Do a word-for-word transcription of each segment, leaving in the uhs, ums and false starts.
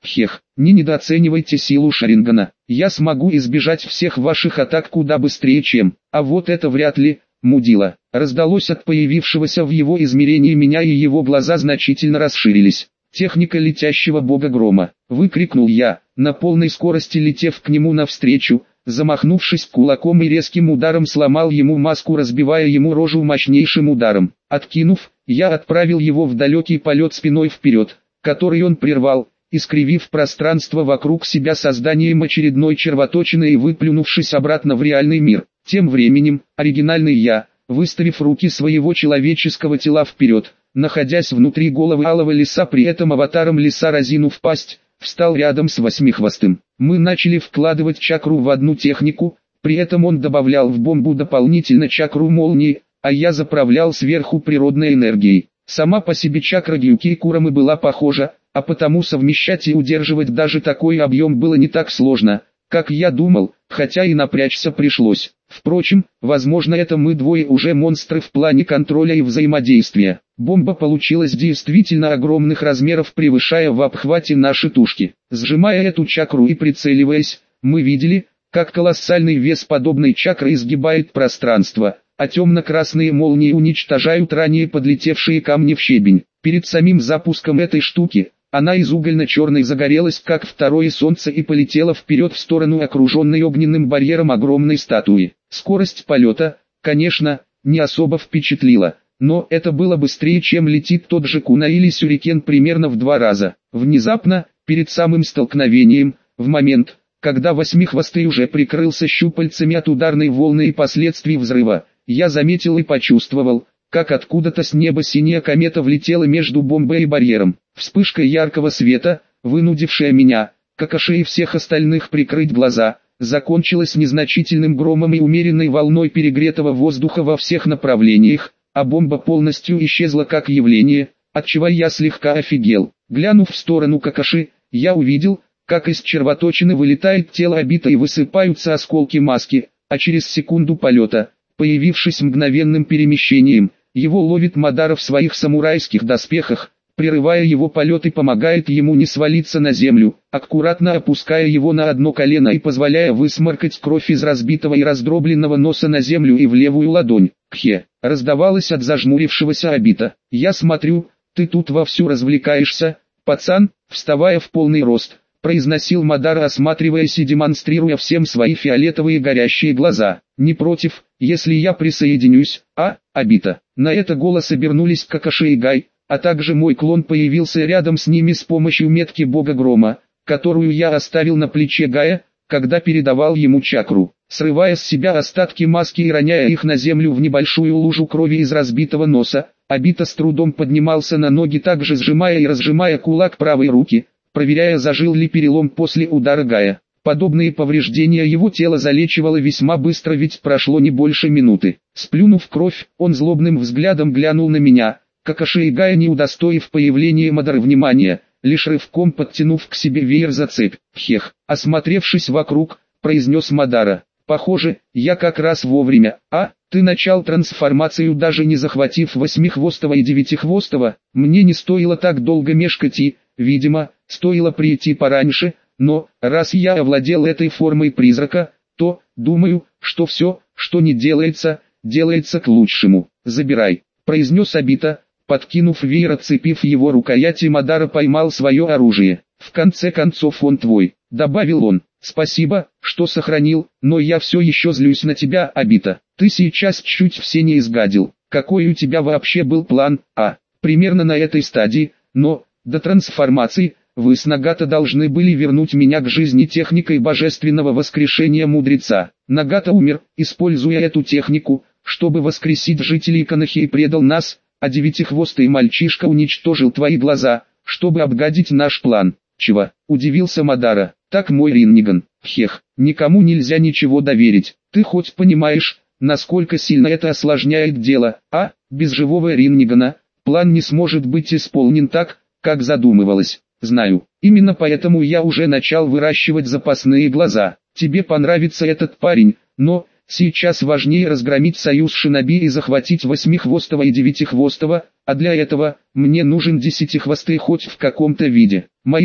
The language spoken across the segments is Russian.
Хех, не недооценивайте силу Шарингана. Я смогу избежать всех ваших атак куда быстрее, чем... А вот это вряд ли, мудила. Раздалось от появившегося в его измерении меня, и его глаза значительно расширились. «Техника летящего бога грома!» — выкрикнул я, на полной скорости летев к нему навстречу, замахнувшись кулаком и резким ударом сломал ему маску, разбивая ему рожу мощнейшим ударом. Откинув, я отправил его в далекий полет спиной вперед, который он прервал, искривив пространство вокруг себя созданием очередной червоточины и выплюнувшись обратно в реальный мир. Тем временем, оригинальный я, выставив руки своего человеческого тела вперед, находясь внутри головы алого лиса, при этом аватаром лиса разинув пасть, встал рядом с восьмихвостым. Мы начали вкладывать чакру в одну технику, при этом он добавлял в бомбу дополнительно чакру молнии, а я заправлял сверху природной энергией. Сама по себе чакра Гюки Курамы была похожа, а потому совмещать и удерживать даже такой объем было не так сложно, как я думал, хотя и напрячься пришлось. Впрочем, возможно, это мы двое уже монстры в плане контроля и взаимодействия. Бомба получилась действительно огромных размеров, превышая в обхвате наши тушки. Сжимая эту чакру и прицеливаясь, мы видели, как колоссальный вес подобной чакры изгибает пространство, а темно-красные молнии уничтожают ранее подлетевшие камни в щебень. Перед самим запуском этой штуки, она из угольно-черной загорелась как второе солнце и полетела вперед в сторону окруженной огненным барьером огромной статуи. Скорость полета, конечно, не особо впечатлила, но это было быстрее, чем летит тот же Куна или Сюрикен, примерно в два раза. Внезапно, перед самым столкновением, в момент, когда восьмихвостый уже прикрылся щупальцами от ударной волны и последствий взрыва, я заметил и почувствовал, как откуда-то с неба синяя комета влетела между бомбой и барьером. Вспышка яркого света, вынудившая меня, Какаши и всех остальных прикрыть глаза, закончилась незначительным громом и умеренной волной перегретого воздуха во всех направлениях, а бомба полностью исчезла как явление, отчего я слегка офигел. Глянув в сторону Какаши, я увидел, как из червоточины вылетает тело Обита и высыпаются осколки маски, а через секунду полета, появившись мгновенным перемещением, его ловит Мадара в своих самурайских доспехах, прерывая его полет и помогает ему не свалиться на землю, аккуратно опуская его на одно колено и позволяя высморкать кровь из разбитого и раздробленного носа на землю и в левую ладонь. «Кхе!» — раздавалось от зажмурившегося Обита. «Я смотрю, ты тут вовсю развлекаешься, пацан», вставая в полный рост, произносил Мадара, осматриваясь и демонстрируя всем свои фиолетовые горящие глаза. «Не против, если я присоединюсь, а, Обита?» На это голос обернулись Какаши и Гай, а также мой клон появился рядом с ними с помощью метки бога грома, которую я оставил на плече Гая, когда передавал ему чакру. Срывая с себя остатки маски и роняя их на землю в небольшую лужу крови из разбитого носа, Обита с трудом поднимался на ноги, также сжимая и разжимая кулак правой руки, проверяя, зажил ли перелом после удара Гая. Подобные повреждения его тело залечивало весьма быстро, ведь прошло не больше минуты. Сплюнув кровь, он злобным взглядом глянул на меня, Какаши и Гая не удостоив появления Мадары внимания, лишь рывком подтянув к себе веер за цепь. «Хех!» — осмотревшись вокруг, произнес Мадара. «Похоже, я как раз вовремя. А, ты начал трансформацию, даже не захватив восьмихвостого и девятихвостого. Мне не стоило так долго мешкать и, видимо, стоило прийти пораньше, но, раз я овладел этой формой призрака, то, думаю, что все, что не делается, делается к лучшему. Забирай», — произнес Обита. Подкинув веер, отцепив его рукояти, Мадара поймал свое оружие. «В конце концов он твой», — добавил он. «Спасибо, что сохранил, но я все еще злюсь на тебя, Обита. Ты сейчас чуть все не изгадил. Какой у тебя вообще был план, а? Примерно на этой стадии, но, до трансформации, вы с Нагата должны были вернуть меня к жизни техникой божественного воскрешения мудреца. Нагата умер, используя эту технику, чтобы воскресить жителей Канахи, и предал нас, а девятихвостый мальчишка уничтожил твои глаза, чтобы обгадить наш план». «Чего?» — удивился Мадара. «Так, мой Ринниган, хех, никому нельзя ничего доверить. Ты хоть понимаешь, насколько сильно это осложняет дело, а? Без живого Риннигана план не сможет быть исполнен так, как задумывалось». «Знаю, именно поэтому я уже начал выращивать запасные глаза. Тебе понравится этот парень, но сейчас важнее разгромить союз шиноби и захватить восьмихвостого и девятихвостого, а для этого мне нужен десятихвостый хоть в каком-то виде. Моих сил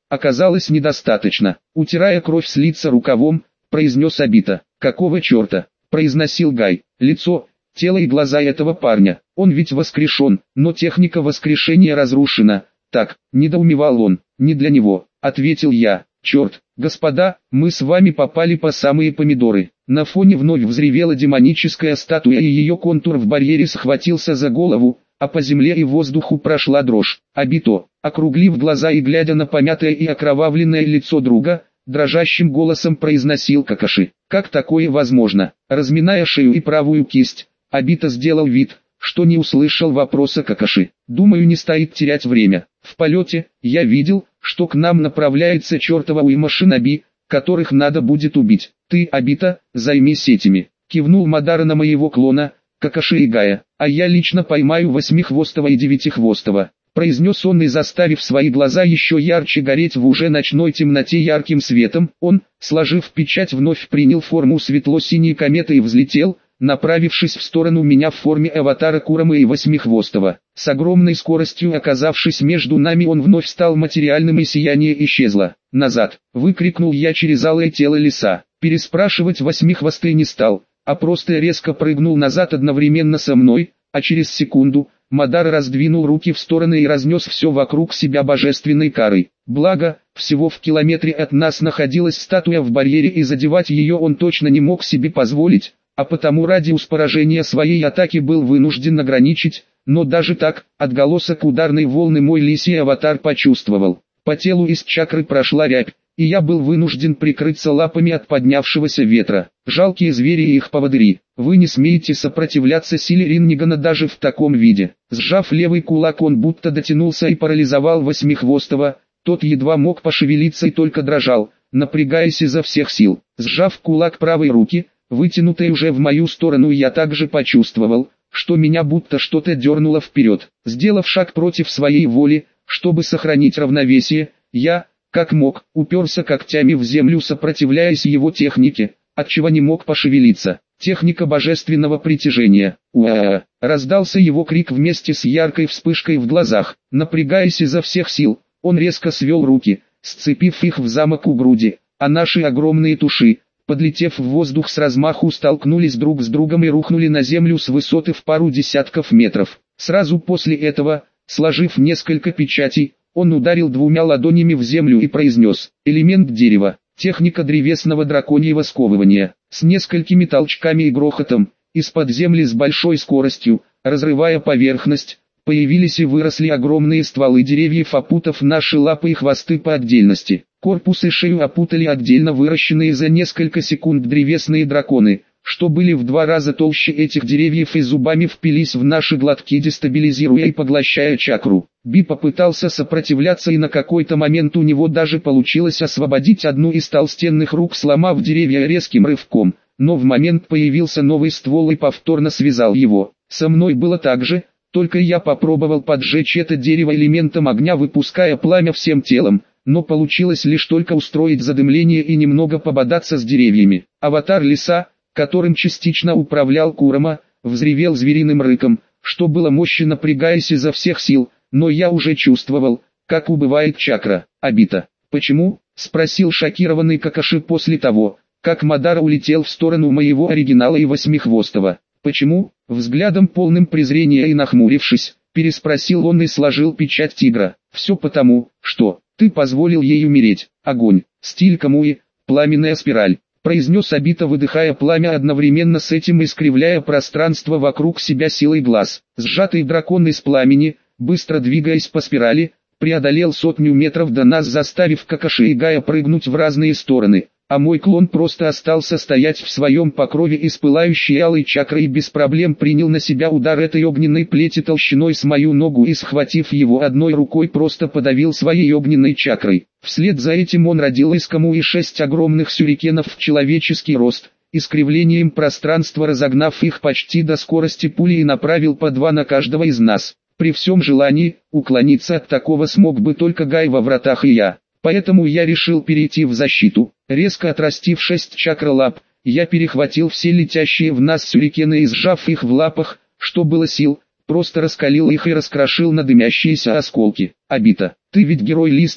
Оказалось недостаточно. Утирая кровь с лица рукавом, произнес Обита. «Какого черта?» – произносил Гай. «Лицо, тело и глаза этого парня. Он ведь воскрешен, но техника воскрешения разрушена». «Так», – недоумевал он. «Не для него», – ответил я. «Черт, господа, мы с вами попали по самые помидоры». На фоне вновь взревела демоническая статуя, и ее контур в барьере схватился за голову, а по земле и воздуху прошла дрожь. Обито, округлив глаза и глядя на помятое и окровавленное лицо друга, дрожащим голосом произносил Какаши. «Как такое возможно?» Разминая шею и правую кисть, Обито сделал вид, что не услышал вопроса Какаши. «Думаю, не стоит терять время. В полете, я видел, что к нам направляется чертова уйма шиноби, которых надо будет убить. Ты, Обито, займись этими». Кивнул Мадара на моего клона, Какаши и Гая. «А я лично поймаю восьмихвостого и девятихвостого», произнес он, и заставив свои глаза еще ярче гореть в уже ночной темноте ярким светом, он, сложив печать, вновь принял форму светло-синей кометы и взлетел, направившись в сторону меня в форме аватара Курамы и восьмихвостого. С огромной скоростью оказавшись между нами, он вновь стал материальным, и сияние исчезло. «Назад!» — выкрикнул я через алое тело лиса. Переспрашивать восьмихвостый не стал, а просто резко прыгнул назад одновременно со мной, а через секунду Мадар раздвинул руки в стороны и разнес все вокруг себя божественной карой. Благо, всего в километре от нас находилась статуя в барьере, и задевать ее он точно не мог себе позволить, а потому радиус поражения своей атаки был вынужден ограничить, но даже так, отголосок ударной волны мой лисий аватар почувствовал. По телу из чакры прошла рябь, и я был вынужден прикрыться лапами от поднявшегося ветра. Жалкие звери и их поводыри, вы не смеете сопротивляться силе Риннигана даже в таком виде. Сжав левый кулак, он будто дотянулся и парализовал восьмихвостого, тот едва мог пошевелиться и только дрожал, напрягаясь изо всех сил. Сжав кулак правой руки, вытянутой уже в мою сторону, я также почувствовал, что меня будто что-то дернуло вперед. Сделав шаг против своей воли, чтобы сохранить равновесие, я, как мог, уперся когтями в землю, сопротивляясь его технике, отчего не мог пошевелиться. Техника божественного притяжения. Уа! Раздался его крик вместе с яркой вспышкой в глазах. Напрягаясь изо всех сил, он резко свел руки, сцепив их в замок у груди, а наши огромные туши, подлетев в воздух с размаху, столкнулись друг с другом и рухнули на землю с высоты в пару десятков метров. Сразу после этого, сложив несколько печатей, он ударил двумя ладонями в землю и произнес: «Элемент дерева, техника древесного драконьего сковывания». С несколькими толчками и грохотом, из-под земли с большой скоростью, разрывая поверхность, появились и выросли огромные стволы деревьев, опутав наши лапы и хвосты по отдельности. Корпус и шею опутали отдельно выращенные за несколько секунд древесные драконы, что были в два раза толще этих деревьев, и зубами впились в наши глотки, дестабилизируя и поглощая чакру. Би попытался сопротивляться, и на какой-то момент у него даже получилось освободить одну из толстенных рук, сломав деревья резким рывком, но в момент появился новый ствол и повторно связал его. Со мной было так же, только я попробовал поджечь это дерево элементом огня, выпуская пламя всем телом, но получилось лишь только устроить задымление и немного пободаться с деревьями. Аватар лиса, которым частично управлял Курама, взревел звериным рыком, что было мощно, напрягаясь изо всех сил, но я уже чувствовал, как убывает чакра. «Обито». «Почему?» — спросил шокированный Какаши после того, как Мадара улетел в сторону моего оригинала и восьмихвостого. «Почему?» — взглядом полным презрения и нахмурившись, переспросил он и сложил печать тигра. «Все потому, что ты позволил ей умереть. Огонь, стиль Камуи, пламенная спираль», произнес Обито, выдыхая пламя, одновременно с этим искривляя пространство вокруг себя силой глаз. Сжатый дракон из пламени, быстро двигаясь по спирали, преодолел сотню метров до нас, заставив Какаши и Гая прыгнуть в разные стороны, а мой клон просто остался стоять в своем покрове из пылающей алой чакры и без проблем принял на себя удар этой огненной плети толщиной с мою ногу, и, схватив его одной рукой, просто подавил своей огненной чакрой. Вслед за этим он родил из Камуи шесть огромных сюрикенов в человеческий рост, искривлением пространства разогнав их почти до скорости пули, и направил по два на каждого из нас. При всем желании, уклониться от такого смог бы только Гай во вратах и я. Поэтому я решил перейти в защиту. Резко отрастив шесть чакролап, я перехватил все летящие в нас сюрикены и, сжав их в лапах, что было сил, просто раскалил их и раскрошил на дымящиеся осколки. «Обито, ты ведь герой листа»,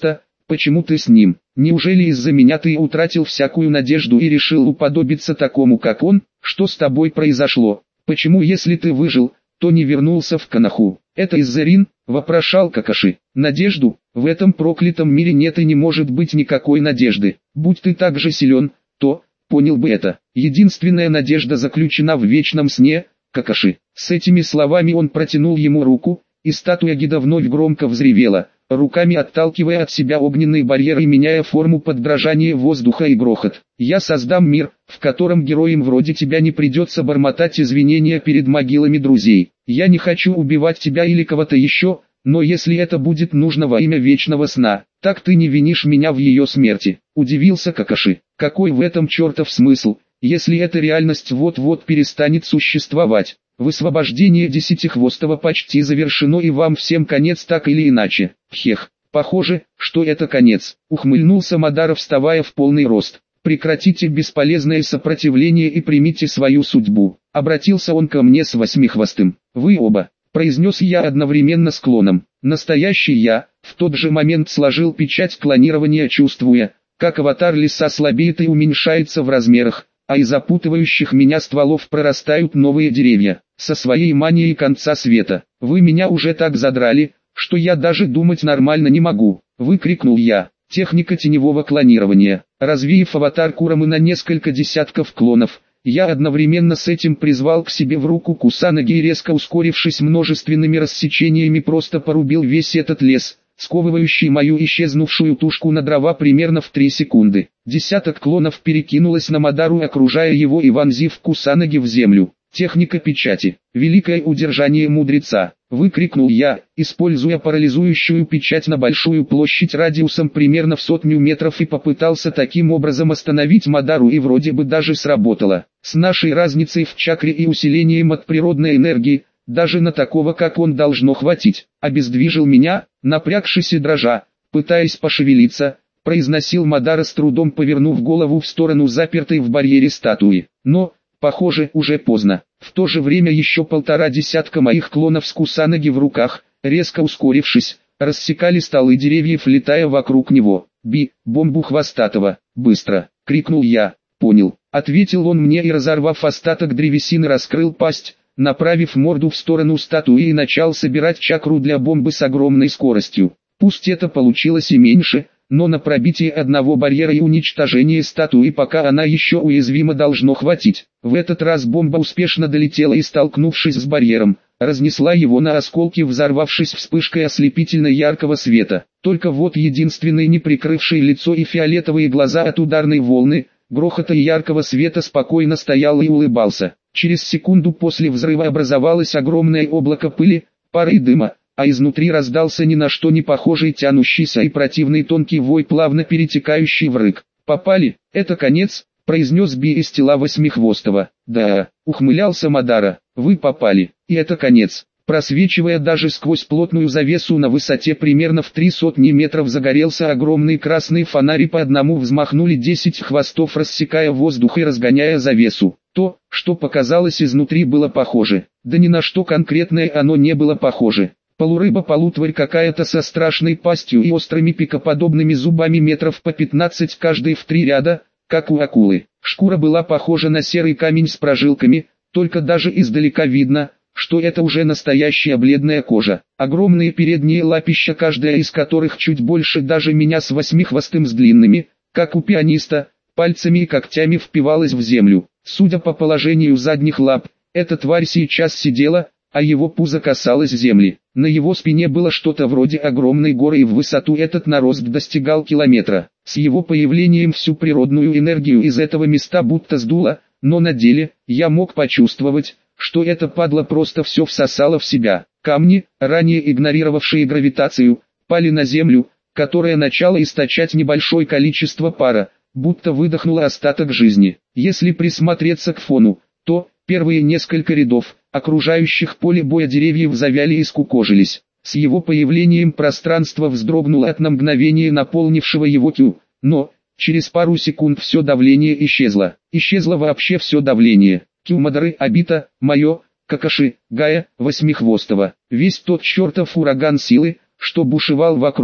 Почему ты с ним? Неужели из-за меня ты утратил всякую надежду и решил уподобиться такому, как он? Что с тобой произошло? Почему, если ты выжил, то не вернулся в Коноху? Это из-за Рин? Вопрошал Какаши. Надежду? В этом проклятом мире нет и не может быть никакой надежды. Будь ты так же силен, то, понял бы это. Единственная надежда заключена в вечном сне, Какаши. С этими словами он протянул ему руку, и статуя Гида вновь громко взревела, руками отталкивая от себя огненный барьер и меняя форму под дрожание воздуха и грохот. «Я создам мир, в котором героям вроде тебя не придется бормотать извинения перед могилами друзей. Я не хочу убивать тебя или кого-то еще, но если это будет нужно во имя вечного сна, так ты не винишь меня в ее смерти». Удивился Какаши. Какой в этом чертов смысл, если эта реальность вот-вот перестанет существовать? Высвобождение Десятихвостого почти завершено, и вам всем конец так или иначе. Хех, похоже, что это конец. Ухмыльнулся Мадара, вставая в полный рост. Прекратите бесполезное сопротивление и примите свою судьбу. Обратился он ко мне с Восьмихвостым. Вы оба, произнес я одновременно с клоном. Настоящий я, в тот же момент сложил печать клонирования, чувствуя, как аватар лиса слабеет и уменьшается в размерах, а из опутывающих меня стволов прорастают новые деревья. Со своей манией конца света. Вы меня уже так задрали, что я даже думать нормально не могу. Выкрикнул я. Техника теневого клонирования. Развеяв аватар Курамы на несколько десятков клонов, я одновременно с этим призвал к себе в руку Кусанаги и, резко ускорившись множественными рассечениями, просто порубил весь этот лес, сковывающий мою исчезнувшую тушку на дрова примерно в три секунды. Десяток клонов перекинулось на Мадару, окружая его и вонзив Кусанаги в землю. Техника печати. Великое удержание мудреца. Выкрикнул я, используя парализующую печать на большую площадь радиусом примерно в сотню метров, и попытался таким образом остановить Мадару, и вроде бы даже сработало. С нашей разницей в чакре и усилением от природной энергии, даже на такого как он должно хватить. Обездвижил меня, напрягшись и дрожа, пытаясь пошевелиться, произносил Мадара, с трудом повернув голову в сторону запертой в барьере статуи. Но, похоже, уже поздно. В то же время еще полтора десятка моих клонов с Кусанаги в руках, резко ускорившись, рассекали стволы деревьев, летая вокруг него. «Би, бомбу хвостатого, быстро!» — крикнул я. «Понял», — ответил он мне и, разорвав остаток древесины, раскрыл пасть, направив морду в сторону статуи, и начал собирать чакру для бомбы с огромной скоростью. Пусть это получилось и меньше, но на пробитие одного барьера и уничтожение статуи, пока она еще уязвима, должно хватить. В этот раз бомба успешно долетела и, столкнувшись с барьером, разнесла его на осколки, взорвавшись вспышкой ослепительно яркого света. Только вот единственный не прикрывший лицо и фиолетовые глаза от ударной волны, грохота и яркого света спокойно стоял и улыбался. Через секунду после взрыва образовалось огромное облако пыли, пара и дыма, а изнутри раздался ни на что не похожий тянущийся и противный тонкий вой, плавно перетекающий в рык. «Попали, это конец», — произнес Би из тела Восьмихвостого. «Да», — ухмылялся Мадара, — «вы попали, и это конец». Просвечивая даже сквозь плотную завесу на высоте примерно в три сотни метров, загорелся огромный красный фонарь, и по одному взмахнули десять хвостов, рассекая воздух и разгоняя завесу. То, что показалось изнутри, было похоже. Да ни на что конкретное оно не было похоже. Полурыба-полутварь какая-то со страшной пастью и острыми пикоподобными зубами метров по пятнадцать каждый в три ряда, как у акулы. Шкура была похожа на серый камень с прожилками, только даже издалека видно, что это уже настоящая бледная кожа. Огромные передние лапища, каждая из которых чуть больше даже меня с Восьмихвостым, с длинными, как у пианиста, пальцами и когтями впивалась в землю. Судя по положению задних лап, эта тварь сейчас сидела, а его пузо касалось земли. На его спине было что-то вроде огромной горы, и в высоту этот нарост достигал километра. С его появлением всю природную энергию из этого места будто сдуло, но на деле я мог почувствовать, что эта падла просто все всосала в себя. Камни, ранее игнорировавшие гравитацию, пали на землю, которая начала источать небольшое количество пара, будто выдохнула остаток жизни. Если присмотреться к фону, то первые несколько рядов, окружающих поле боя деревьев, завяли и скукожились. С его появлением пространство вздрогнуло от на мгновение наполнившего его тю, но через пару секунд все давление исчезло. Исчезло вообще все давление. Кю Мадары, Обита, мое, Какаши, Гая, Восьмихвостого. Весь тот чертов ураган силы, что бушевал вокруг,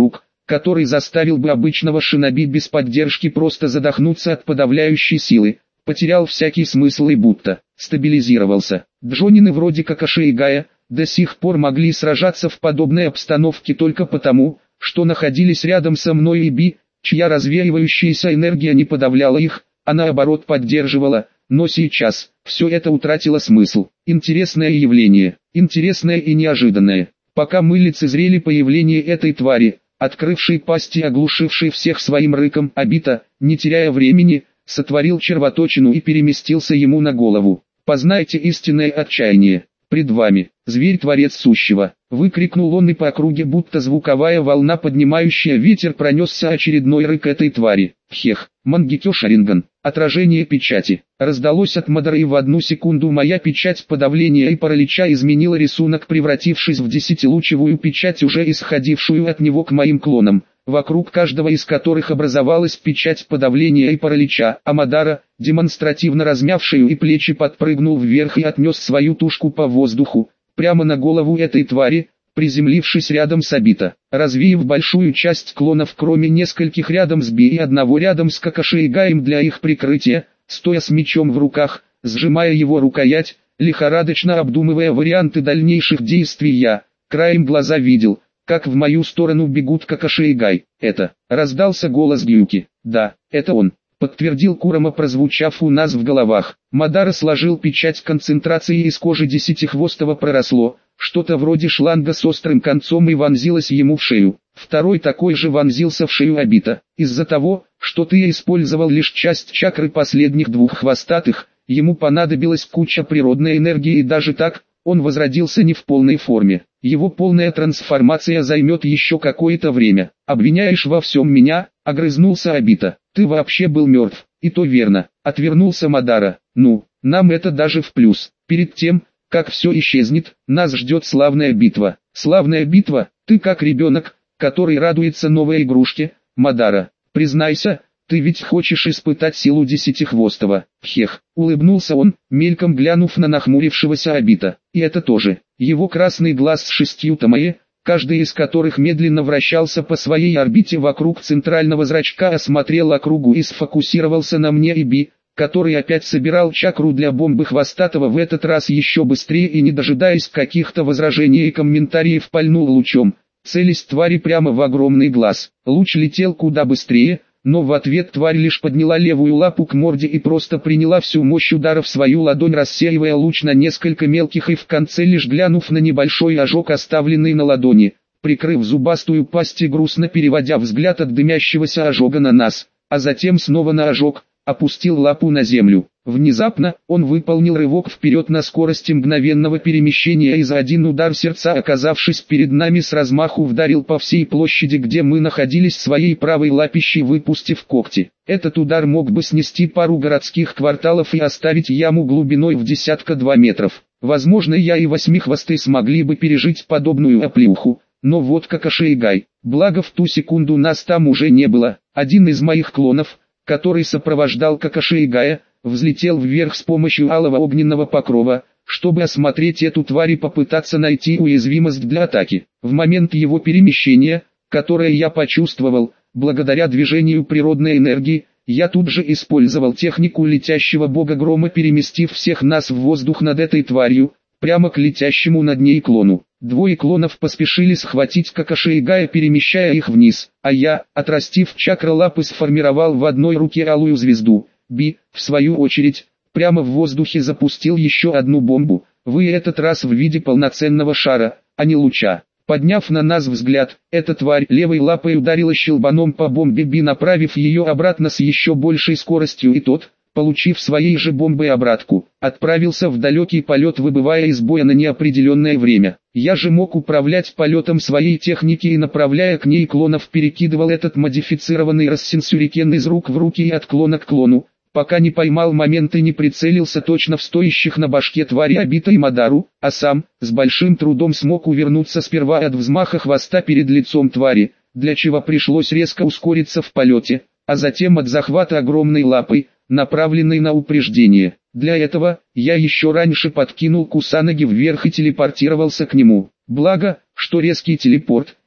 который заставил бы обычного шиноби без поддержки просто задохнуться от подавляющей силы, потерял всякий смысл и будто стабилизировался. Джонины вроде Какаши и Гая до сих пор могли сражаться в подобной обстановке только потому, что находились рядом со мной и Би, чья развеивающаяся энергия не подавляла их, а наоборот поддерживала, но сейчас все это утратило смысл. Интересное явление, интересное и неожиданное. Пока мы лицезрели появление этой твари, открывшей пасть и оглушившей всех своим рыком, Обита, не теряя времени, сотворил червоточину и переместился ему на голову. «Познайте истинное отчаяние. Пред вами, зверь-творец сущего!» Выкрикнул он, и по округе, будто звуковая волна, поднимающая ветер, пронесся очередной рык этой твари. Хех, Мангекё Шаринган, отражение печати. Раздалось от Мадары, и в одну секунду моя печать подавления и паралича изменила рисунок, превратившись в десятилучевую печать, уже исходившую от него к моим клонам, вокруг каждого из которых образовалась печать подавления и паралича, а Мадара, демонстративно размяв шею и плечи, подпрыгнул вверх и отнес свою тушку по воздуху, прямо на голову этой твари, приземлившись рядом с Обита, развеяв большую часть клонов, кроме нескольких рядом с Би и одного рядом с Какаши и Гаем для их прикрытия, стоя с мечом в руках, сжимая его рукоять, лихорадочно обдумывая варианты дальнейших действий, я, краем глаза, видел, как в мою сторону бегут Какаши и Гай. «Это», — раздался голос Гюки. «Да, это он», — подтвердил Курама, прозвучав у нас в головах. Мадара сложил печать концентрации, из кожи десятихвостого проросло что-то вроде шланга с острым концом и вонзилось ему в шею. Второй такой же вонзился в шею Обита. «Из-за того, что ты использовал лишь часть чакры последних двух хвостатых, ему понадобилась куча природной энергии, и даже так, он возродился не в полной форме. Его полная трансформация займет еще какое-то время. Обвиняешь во всем меня?» — огрызнулся Обита. «Ты вообще был мертв». «И то верно», — отвернулся Мадара. «Ну, нам это даже в плюс. Перед тем, как все исчезнет, нас ждет славная битва». «Славная битва? Ты как ребенок, который радуется новой игрушке, Мадара. Признайся, ты ведь хочешь испытать силу десятихвостого». «Хех», — улыбнулся он, мельком глянув на нахмурившегося Обита. «И это тоже». Его красный глаз с шестью тамае, каждый из которых медленно вращался по своей орбите вокруг центрального зрачка, осмотрел округу и сфокусировался на мне и Би, который опять собирал чакру для бомбы хвостатого, в этот раз еще быстрее, и, не дожидаясь каких-то возражений и комментариев, пальнул лучом, целясь твари прямо в огромный глаз. Луч летел куда быстрее, но в ответ тварь лишь подняла левую лапу к морде и просто приняла всю мощь удара в свою ладонь, рассеивая луч на несколько мелких, и в конце, лишь глянув на небольшой ожог, оставленный на ладони, прикрыв зубастую пасть и грустно переводя взгляд от дымящегося ожога на нас, а затем снова на ожог, опустил лапу на землю. Внезапно, он выполнил рывок вперед на скорости мгновенного перемещения и за один удар сердца, оказавшись перед нами, с размаху вдарил по всей площади, где мы находились, своей правой лапищей, выпустив когти. Этот удар мог бы снести пару городских кварталов и оставить яму глубиной в десятка-два метров. Возможно, я и восьмихвостый смогли бы пережить подобную оплеуху, но вот Какаши и Гай. Благо в ту секунду нас там уже не было. Один из моих клонов, который сопровождал Какаши и Гая, взлетел вверх с помощью алого огненного покрова, чтобы осмотреть эту тварь и попытаться найти уязвимость для атаки. В момент его перемещения, которое я почувствовал, благодаря движению природной энергии, я тут же использовал технику летящего бога грома, переместив всех нас в воздух над этой тварью, прямо к летящему над ней клону. Двое клонов поспешили схватить Какаши и Гая, перемещая их вниз, а я, отрастив чакра-лапы, сформировал в одной руке алую звезду. Би, в свою очередь, прямо в воздухе запустил еще одну бомбу, в этот раз в виде полноценного шара, а не луча. Подняв на нас взгляд, эта тварь левой лапой ударила щелбаном по бомбе Би, направив ее обратно с еще большей скоростью, и тот, получив своей же бомбой обратку, отправился в далекий полет, выбывая из боя на неопределенное время. Я же мог управлять полетом своей техники и, направляя к ней клонов, перекидывал этот модифицированный рассенсюрикен из рук в руки и от клона к клону, пока не поймал момент и не прицелился точно в стоящих на башке твари Обита и Мадару, а сам, с большим трудом смог увернуться сперва от взмаха хвоста перед лицом твари, для чего пришлось резко ускориться в полете, а затем от захвата огромной лапой, направленной на упреждение. Для этого, я еще раньше подкинул Кусанаги вверх и телепортировался к нему. Благо, что резкий телепорт,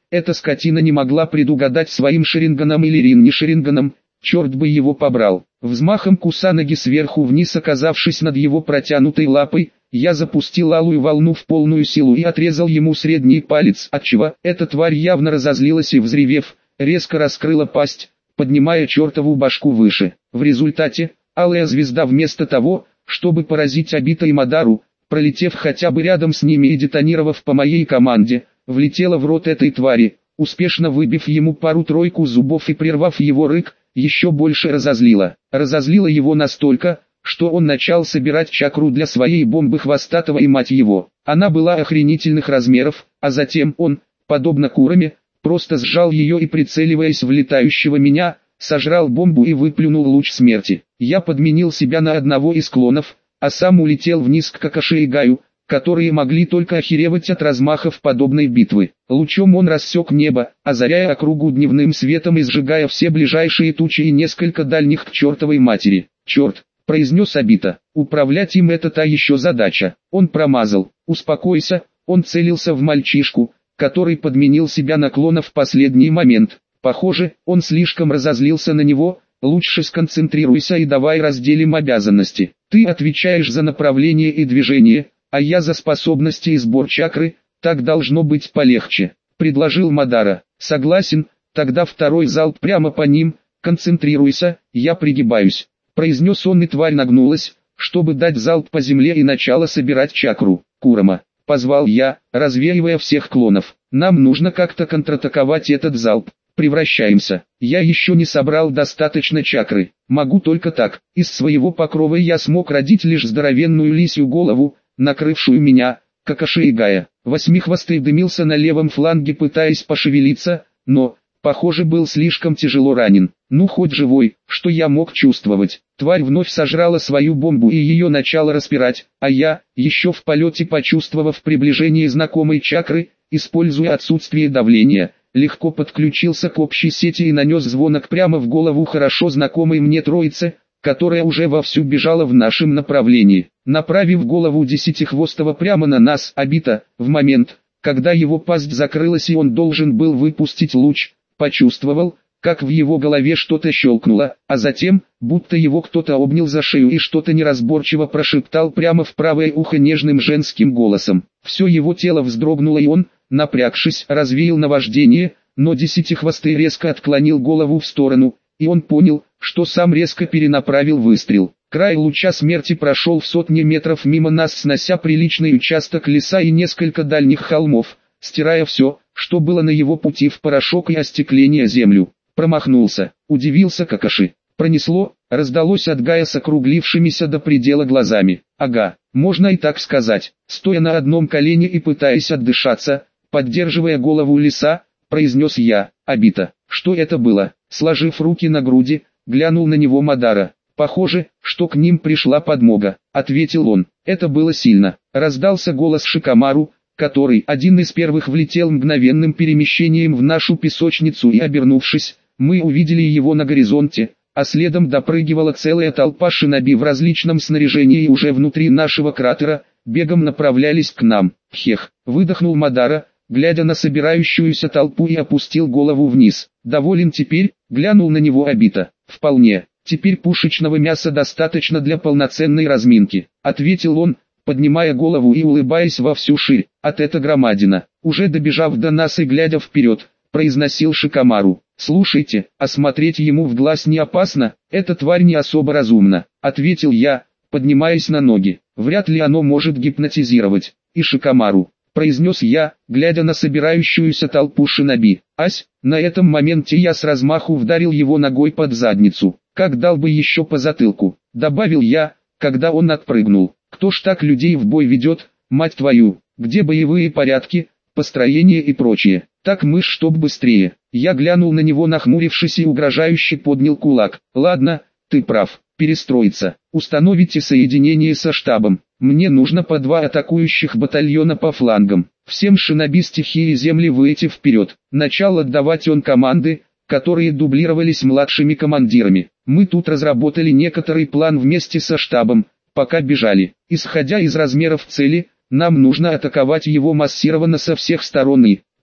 эта скотина не могла предугадать своим шаринганом или ринни-шаринганом, черт бы его побрал. Взмахом кусаноги сверху вниз, оказавшись над его протянутой лапой, я запустил алую волну в полную силу и отрезал ему средний палец, отчего эта тварь явно разозлилась и, взревев, резко раскрыла пасть, поднимая чертову башку выше. В результате, алая звезда вместо того, чтобы поразить Обита и Мадару, пролетев хотя бы рядом с ними и детонировав по моей команде, влетела в рот этой твари, успешно выбив ему пару-тройку зубов и прервав его рык, еще больше разозлила. Разозлила его настолько, что он начал собирать чакру для своей бомбы хвостатого и мать его. Она была охренительных размеров, а затем он, подобно Кураме, просто сжал ее и, прицеливаясь в летающего меня, сожрал бомбу и выплюнул луч смерти. Я подменил себя на одного из клонов, а сам улетел вниз к Какаши и Гаю, которые могли только охеревать от размахов подобной битвы. Лучом он рассек небо, озаряя округу дневным светом и сжигая все ближайшие тучи и несколько дальних к чертовой матери. «Черт!» — произнес Обита. «Управлять им — это та еще задача». Он промазал. «Успокойся», он целился в мальчишку, который подменил себя на клона в последний момент. Похоже, он слишком разозлился на него. «Лучше сконцентрируйся и давай разделим обязанности. Ты отвечаешь за направление и движение, а я за способности и сбор чакры, так должно быть полегче», — предложил Мадара. «Согласен, тогда второй залп прямо по ним, концентрируйся, я пригибаюсь», — произнес он, и тварь нагнулась, чтобы дать залп по земле и начала собирать чакру. «Курама», — позвал я, развеивая всех клонов, — «нам нужно как-то контратаковать этот залп. Превращаемся. Я еще не собрал достаточно чакры. Могу только так. Из своего покрова я смог родить лишь здоровенную лисью голову, накрывшую меня, Какаши и Гая. Восьмихвостый дымился на левом фланге, пытаясь пошевелиться, но, похоже, был слишком тяжело ранен. Ну хоть живой, что я мог чувствовать. Тварь вновь сожрала свою бомбу и ее начала распирать, а я, еще в полете почувствовав приближение знакомой чакры, используя отсутствие давления, легко подключился к общей сети и нанес звонок прямо в голову хорошо знакомой мне троице, которая уже вовсю бежала в нашем направлении. Направив голову десятихвостого прямо на нас, Обита, в момент, когда его пасть закрылась и он должен был выпустить луч, почувствовал, как в его голове что-то щелкнуло, а затем, будто его кто-то обнял за шею и что-то неразборчиво прошептал прямо в правое ухо нежным женским голосом. Все его тело вздрогнуло, и он, напрягшись, развеял наваждение, но десятихвостый резко отклонил голову в сторону, и он понял, что сам резко перенаправил выстрел. Край луча смерти прошел в сотни метров мимо нас, снося приличный участок леса и несколько дальних холмов, стирая все, что было на его пути, в порошок и остекление землю. Промахнулся, удивился Какаши. Пронесло, раздалось от Гая с округлившимися до предела глазами. «Ага, можно и так сказать». Стоя на одном колене и пытаясь отдышаться, поддерживая голову лиса, произнес я. «Обита, что это было?» Сложив руки на груди, глянул на него Мадара. «Похоже, что к ним пришла подмога», — ответил он. «Это было сильно». Раздался голос Шикамару, который один из первых влетел мгновенным перемещением в нашу песочницу, и, обернувшись, мы увидели его на горизонте, а следом допрыгивала целая толпа шиноби в различном снаряжении и уже внутри нашего кратера, бегом направлялись к нам. «Хех», — выдохнул Мадара, глядя на собирающуюся толпу, и опустил голову вниз. «Доволен теперь?» — глянул на него Обита. «Вполне. Теперь пушечного мяса достаточно для полноценной разминки», — ответил он, поднимая голову и улыбаясь во всю ширь. «От эта громадина». Уже добежав до нас и глядя вперед, произносил Шикамару. «Слушайте, а смотреть ему в глаз не опасно? Эта тварь не особо разумна», — ответил я, поднимаясь на ноги. «Вряд ли оно может гипнотизировать». «И Шикамару», — произнес я, глядя на собирающуюся толпу шиноби. «Ась!» На этом моменте я с размаху вдарил его ногой под задницу. «Как дал бы еще по затылку», — добавил я, когда он отпрыгнул. «Кто ж так людей в бой ведет, мать твою? Где боевые порядки, построение и прочее? Так мышь, чтоб быстрее». Я глянул на него, нахмурившись, и угрожающе поднял кулак. «Ладно, ты прав. Перестроиться. Установите соединение со штабом. Мне нужно по два атакующих батальона по флангам. Всем шиноби стихии земли выйти вперед». Начал отдавать он команды, которые дублировались младшими командирами. Мы тут разработали некоторый план вместе со штабом, пока бежали. Исходя из размеров цели, нам нужно атаковать его массированно со всех сторон и,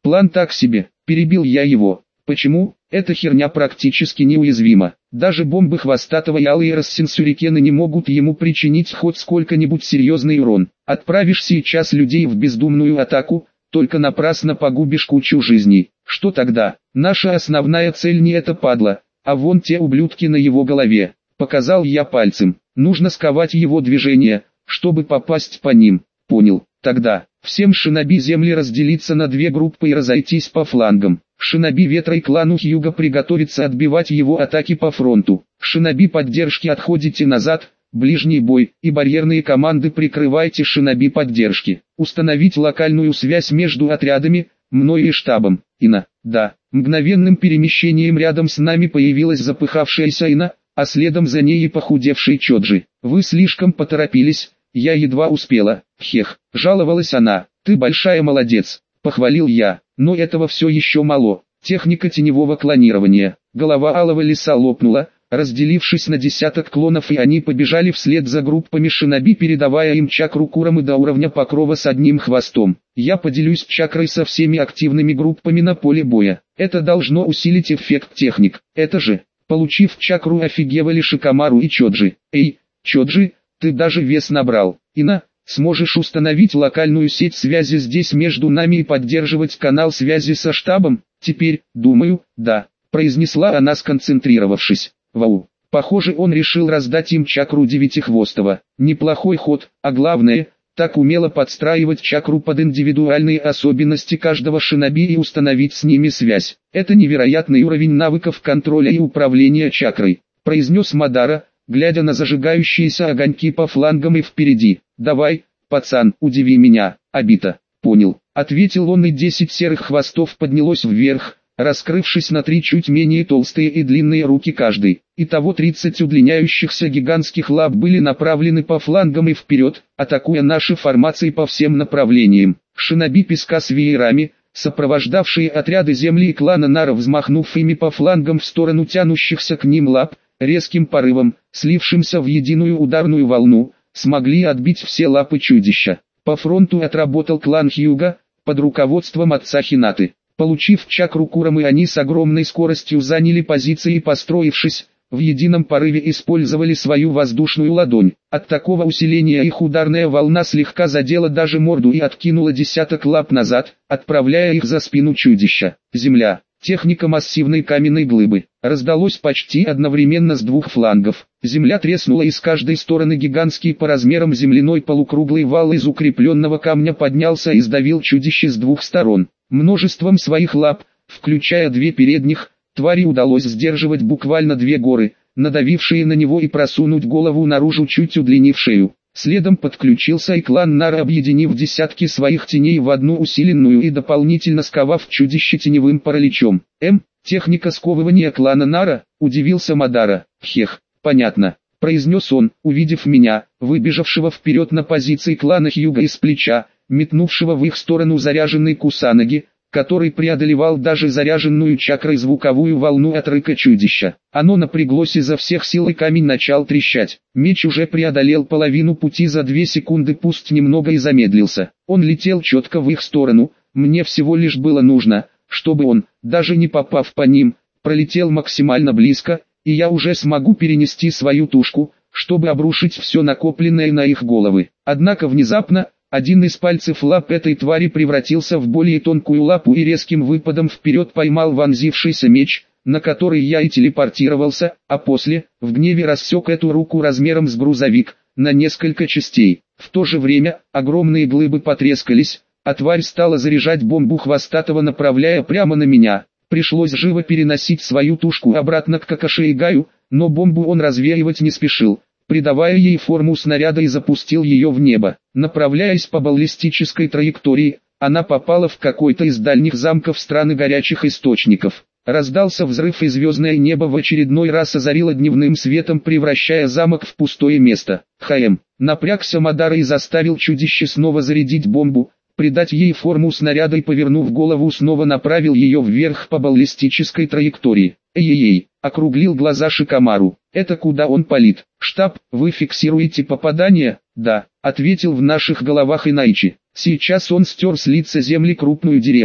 План так себе, перебил я его. Почему? Эта херня практически неуязвима. Даже бомбы хвостатого и алые рассенсюрикены не могут ему причинить хоть сколько-нибудь серьезный урон. Отправишь сейчас людей в бездумную атаку, только напрасно погубишь кучу жизней. Что тогда? Наша основная цель не эта падла, а вон те ублюдки на его голове. Показал я пальцем. Нужно сковать его движение, чтобы попасть по ним. Понял. Тогда всем шиноби земли разделиться на две группы и разойтись по флангам. Шиноби ветра и клану Хьюга приготовиться отбивать его атаки по фронту. Шиноби поддержки отходите назад, ближний бой, и барьерные команды прикрывайте шиноби поддержки. Установить локальную связь между отрядами, мной и штабом. Ина, да, мгновенным перемещением рядом с нами появилась запыхавшаяся Ина, а следом за ней и похудевший Чоджи. Вы слишком поторопились, я едва успела. Хех, жаловалась она. Ты большая молодец, похвалил я, но этого все еще мало. Техника теневого клонирования. Голова алого лиса лопнула, разделившись на десяток клонов, и они побежали вслед за группами шиноби, передавая им чакру Курамы до уровня покрова с одним хвостом. Я поделюсь чакрой со всеми активными группами на поле боя. Это должно усилить эффект техник. Это же, получив чакру, офигевали Шикамару и Чоджи. Эй, Чоджи, ты даже вес набрал. Ина, сможешь установить локальную сеть связи здесь между нами и поддерживать канал связи со штабом? Теперь, думаю, да, произнесла она, сконцентрировавшись. Вау, похоже, он решил раздать им чакру Девятихвостого. Неплохой ход, а главное, так умело подстраивать чакру под индивидуальные особенности каждого шиноби и установить с ними связь. Это невероятный уровень навыков контроля и управления чакрой, произнес Мадара, глядя на зажигающиеся огоньки по флангам и впереди. «Давай, пацан, удиви меня, Обита». «Понял», — ответил он, и десять серых хвостов поднялось вверх, раскрывшись на три чуть менее толстые и длинные руки каждый. Итого тридцать удлиняющихся гигантских лап были направлены по флангам и вперед, атакуя наши формации по всем направлениям. Шиноби песка с веерами, сопровождавшие отряды земли и клана Нара, взмахнув ими по флангам в сторону тянущихся к ним лап, резким порывом, слившимся в единую ударную волну, смогли отбить все лапы чудища. По фронту отработал клан Хьюга, под руководством отца Хинаты. Получив чакру Курамы, они с огромной скоростью заняли позиции и, построившись, в едином порыве использовали свою воздушную ладонь. От такого усиления их ударная волна слегка задела даже морду и откинула десяток лап назад, отправляя их за спину чудища. Земля. Техника массивной каменной глыбы. Раздалось почти одновременно с двух флангов. Земля треснула, и с каждой стороны гигантский по размерам земляной полукруглый вал из укрепленного камня поднялся и сдавил чудище с двух сторон. Множеством своих лап, включая две передних, твари удалось сдерживать буквально две горы, надавившие на него, и просунуть голову наружу, чуть удлинив шею. Следом подключился и клан Нара, объединив десятки своих теней в одну усиленную и дополнительно сковав чудище теневым параличом. «М, техника сковывания клана Нара?» – удивился Мадара. «Хех, понятно», – произнес он, увидев меня, выбежавшего вперед на позиции клана Хьюга из плеча, метнувшего в их сторону заряженный Кусанаги, который преодолевал даже заряженную чакрой звуковую волну от рыка чудища. Оно напряглось изо всех сил, и камень начал трещать. Меч уже преодолел половину пути за две секунды, пусть немного и замедлился. Он летел четко в их сторону, мне всего лишь было нужно, чтобы он, даже не попав по ним, пролетел максимально близко, и я уже смогу перенести свою тушку, чтобы обрушить все накопленное на их головы. Однако внезапно, один из пальцев лап этой твари превратился в более тонкую лапу и резким выпадом вперед поймал вонзившийся меч, на который я и телепортировался, а после, в гневе рассек эту руку размером с грузовик, на несколько частей. В то же время, огромные глыбы потрескались, а тварь стала заряжать бомбу хвостатого, направляя прямо на меня. Пришлось живо переносить свою тушку обратно к Какаше и Гаю, но бомбу он развеивать не спешил, придавая ей форму снаряда, и запустил ее в небо. Направляясь по баллистической траектории, она попала в какой-то из дальних замков страны горячих источников. Раздался взрыв, и звездное небо в очередной раз озарило дневным светом, превращая замок в пустое место. ХМ. Напрягся Мадара и заставил чудище снова зарядить бомбу, придать ей форму снаряда, и, повернув голову, снова направил ее вверх по баллистической траектории. Эй-эй-эй, округлил глаза Шикамару. Это куда он палит? Штаб, вы фиксируете попадание? Да, ответил в наших головах Инайчи. Сейчас он стер с лица земли крупную деревню.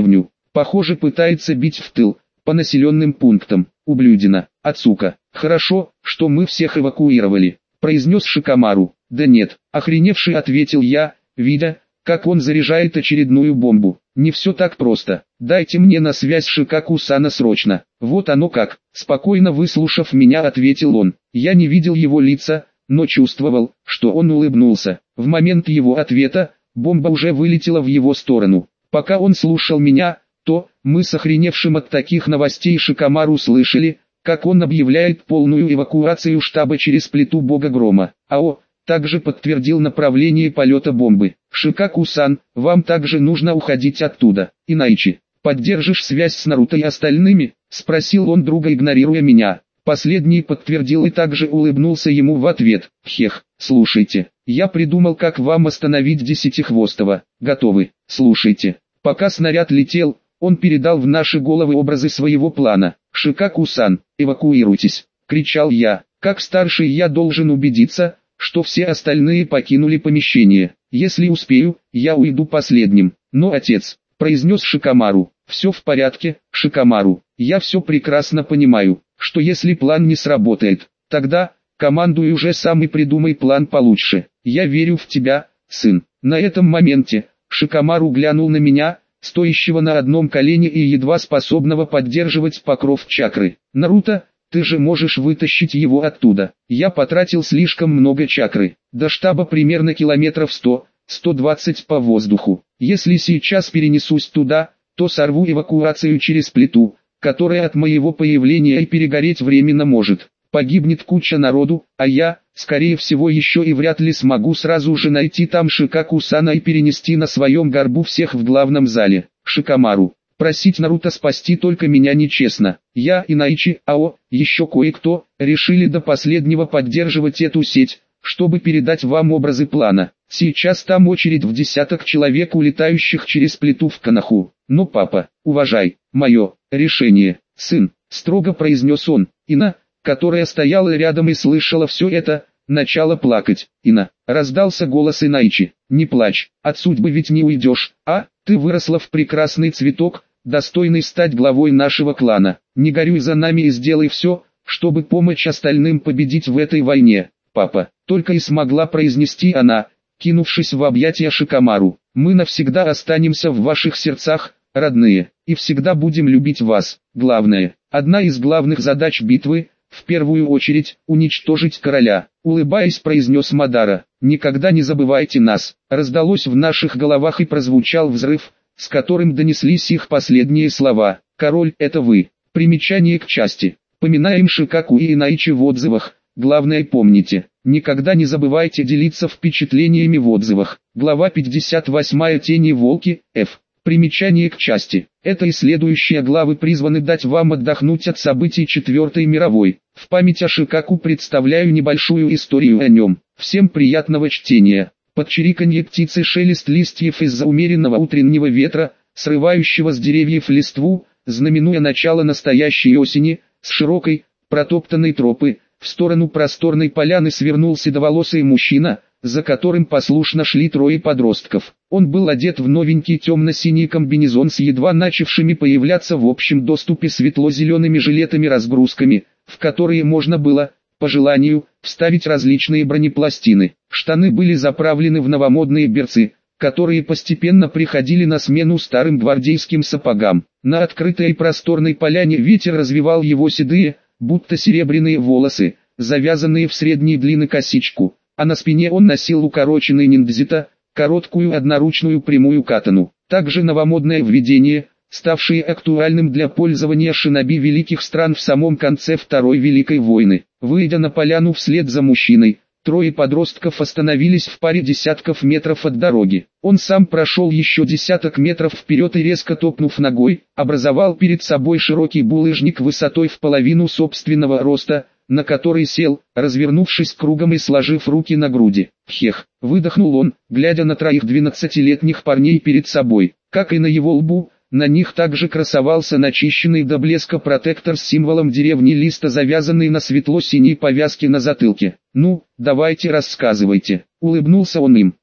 Похоже, пытается бить в тыл, по населенным пунктам. Ублюдина, Ацука. Хорошо, что мы всех эвакуировали, произнес Шикамару. Да нет, охреневший, ответил я, видя, как он заряжает очередную бомбу. Не все так просто. Дайте мне на связь Шикаку-сана срочно. Вот оно как. Спокойно выслушав меня, ответил он. Я не видел его лица, но чувствовал, что он улыбнулся. В момент его ответа, бомба уже вылетела в его сторону. Пока он слушал меня, то, мы с охреневшим от таких новостей Шикамару слышали, как он объявляет полную эвакуацию штаба через плиту бога грома. Ао также подтвердил направление полета бомбы. Шикаку-сан, вам также нужно уходить оттуда. Иначе, поддержишь связь с Наруто и остальными? Спросил он друга, игнорируя меня. Последний подтвердил и также улыбнулся ему в ответ. Хех, слушайте, я придумал, как вам остановить Десятихвостого. Готовы? Слушайте. Пока снаряд летел, он передал в наши головы образы своего плана. Шикаку-сан, эвакуируйтесь, кричал я. Как старший я должен убедиться, что все остальные покинули помещение. Если успею, я уйду последним. Но отец, произнес Шикамару, все в порядке, Шикамару, я все прекрасно понимаю, что если план не сработает, тогда, командуй уже сам и придумай план получше. Я верю в тебя, сын. На этом моменте, Шикамару глянул на меня, стоящего на одном колене и едва способного поддерживать покров чакры. Наруто, ты же можешь вытащить его оттуда. Я потратил слишком много чакры. До штаба примерно километров сто — сто двадцать по воздуху. Если сейчас перенесусь туда, то сорву эвакуацию через плиту, которая от моего появления и перегореть временно может. Погибнет куча народу, а я, скорее всего, еще и вряд ли смогу сразу же найти там Шикаку-сана и перенести на своем горбу всех в главном зале. Шикамару. Просить Наруто спасти только меня нечестно. Я и Наичи, Ао, еще кое-кто, решили до последнего поддерживать эту сеть, чтобы передать вам образы плана. Сейчас там очередь в десяток человек, улетающих через плиту в Коноху. Но папа, уважай, мое решение, сын, строго произнес он. Ина, которая стояла рядом и слышала все это, начала плакать. Ина, раздался голос Инаичи. Не плачь, от судьбы ведь не уйдешь, а, ты выросла в прекрасный цветок, достойный стать главой нашего клана. Не горюй за нами и сделай все, чтобы помочь остальным победить в этой войне. Папа, только и смогла произнести она, кинувшись в объятия Шикамару. Мы навсегда останемся в ваших сердцах, родные, и всегда будем любить вас. Главное, одна из главных задач битвы, в первую очередь, уничтожить короля. Улыбаясь, произнес Мадара. Никогда не забывайте нас. Раздалось в наших головах и прозвучал взрыв, с которым донеслись их последние слова. Король, это вы. Примечание к части. Поминаем Шикаку и Инаичи в отзывах. Главное, помните, никогда не забывайте делиться впечатлениями в отзывах. Глава пятьдесят восемь. Тени волки, Ф. Примечание к части. Это и следующие главы призваны дать вам отдохнуть от событий Четвертой мировой. В память о Шикаку представляю небольшую историю о нем. Всем приятного чтения. Под чириканье птицы, шелест листьев из-за умеренного утреннего ветра, срывающего с деревьев листву, знаменуя начало настоящей осени, с широкой, протоптанной тропы, в сторону просторной поляны свернул седоволосый мужчина, за которым послушно шли трое подростков. Он был одет в новенький темно-синий комбинезон с едва начавшими появляться в общем доступе светло-зелеными жилетами-разгрузками, в которые можно было, по желанию, вставить различные бронепластины. Штаны были заправлены в новомодные берцы, которые постепенно приходили на смену старым гвардейским сапогам. На открытой и просторной поляне ветер развивал его седые, будто серебряные волосы, завязанные в средней длины косичку, а на спине он носил укороченный ниндзита, короткую одноручную прямую катану. Также новомодное введение, ставшее актуальным для пользования шиноби великих стран в самом конце Второй Великой войны. Выйдя на поляну вслед за мужчиной, трое подростков остановились в паре десятков метров от дороги. Он сам прошел еще десяток метров вперед и, резко топнув ногой, образовал перед собой широкий булыжник высотой в половину собственного роста, на который сел, развернувшись кругом и сложив руки на груди. Хех, выдохнул он, глядя на троих двенадцатилетних парней перед собой. Как и на его лбу, на них также красовался начищенный до блеска протектор с символом деревни Листа, завязанный на светло-синей повязке на затылке. «Ну, давайте рассказывайте», — улыбнулся он им.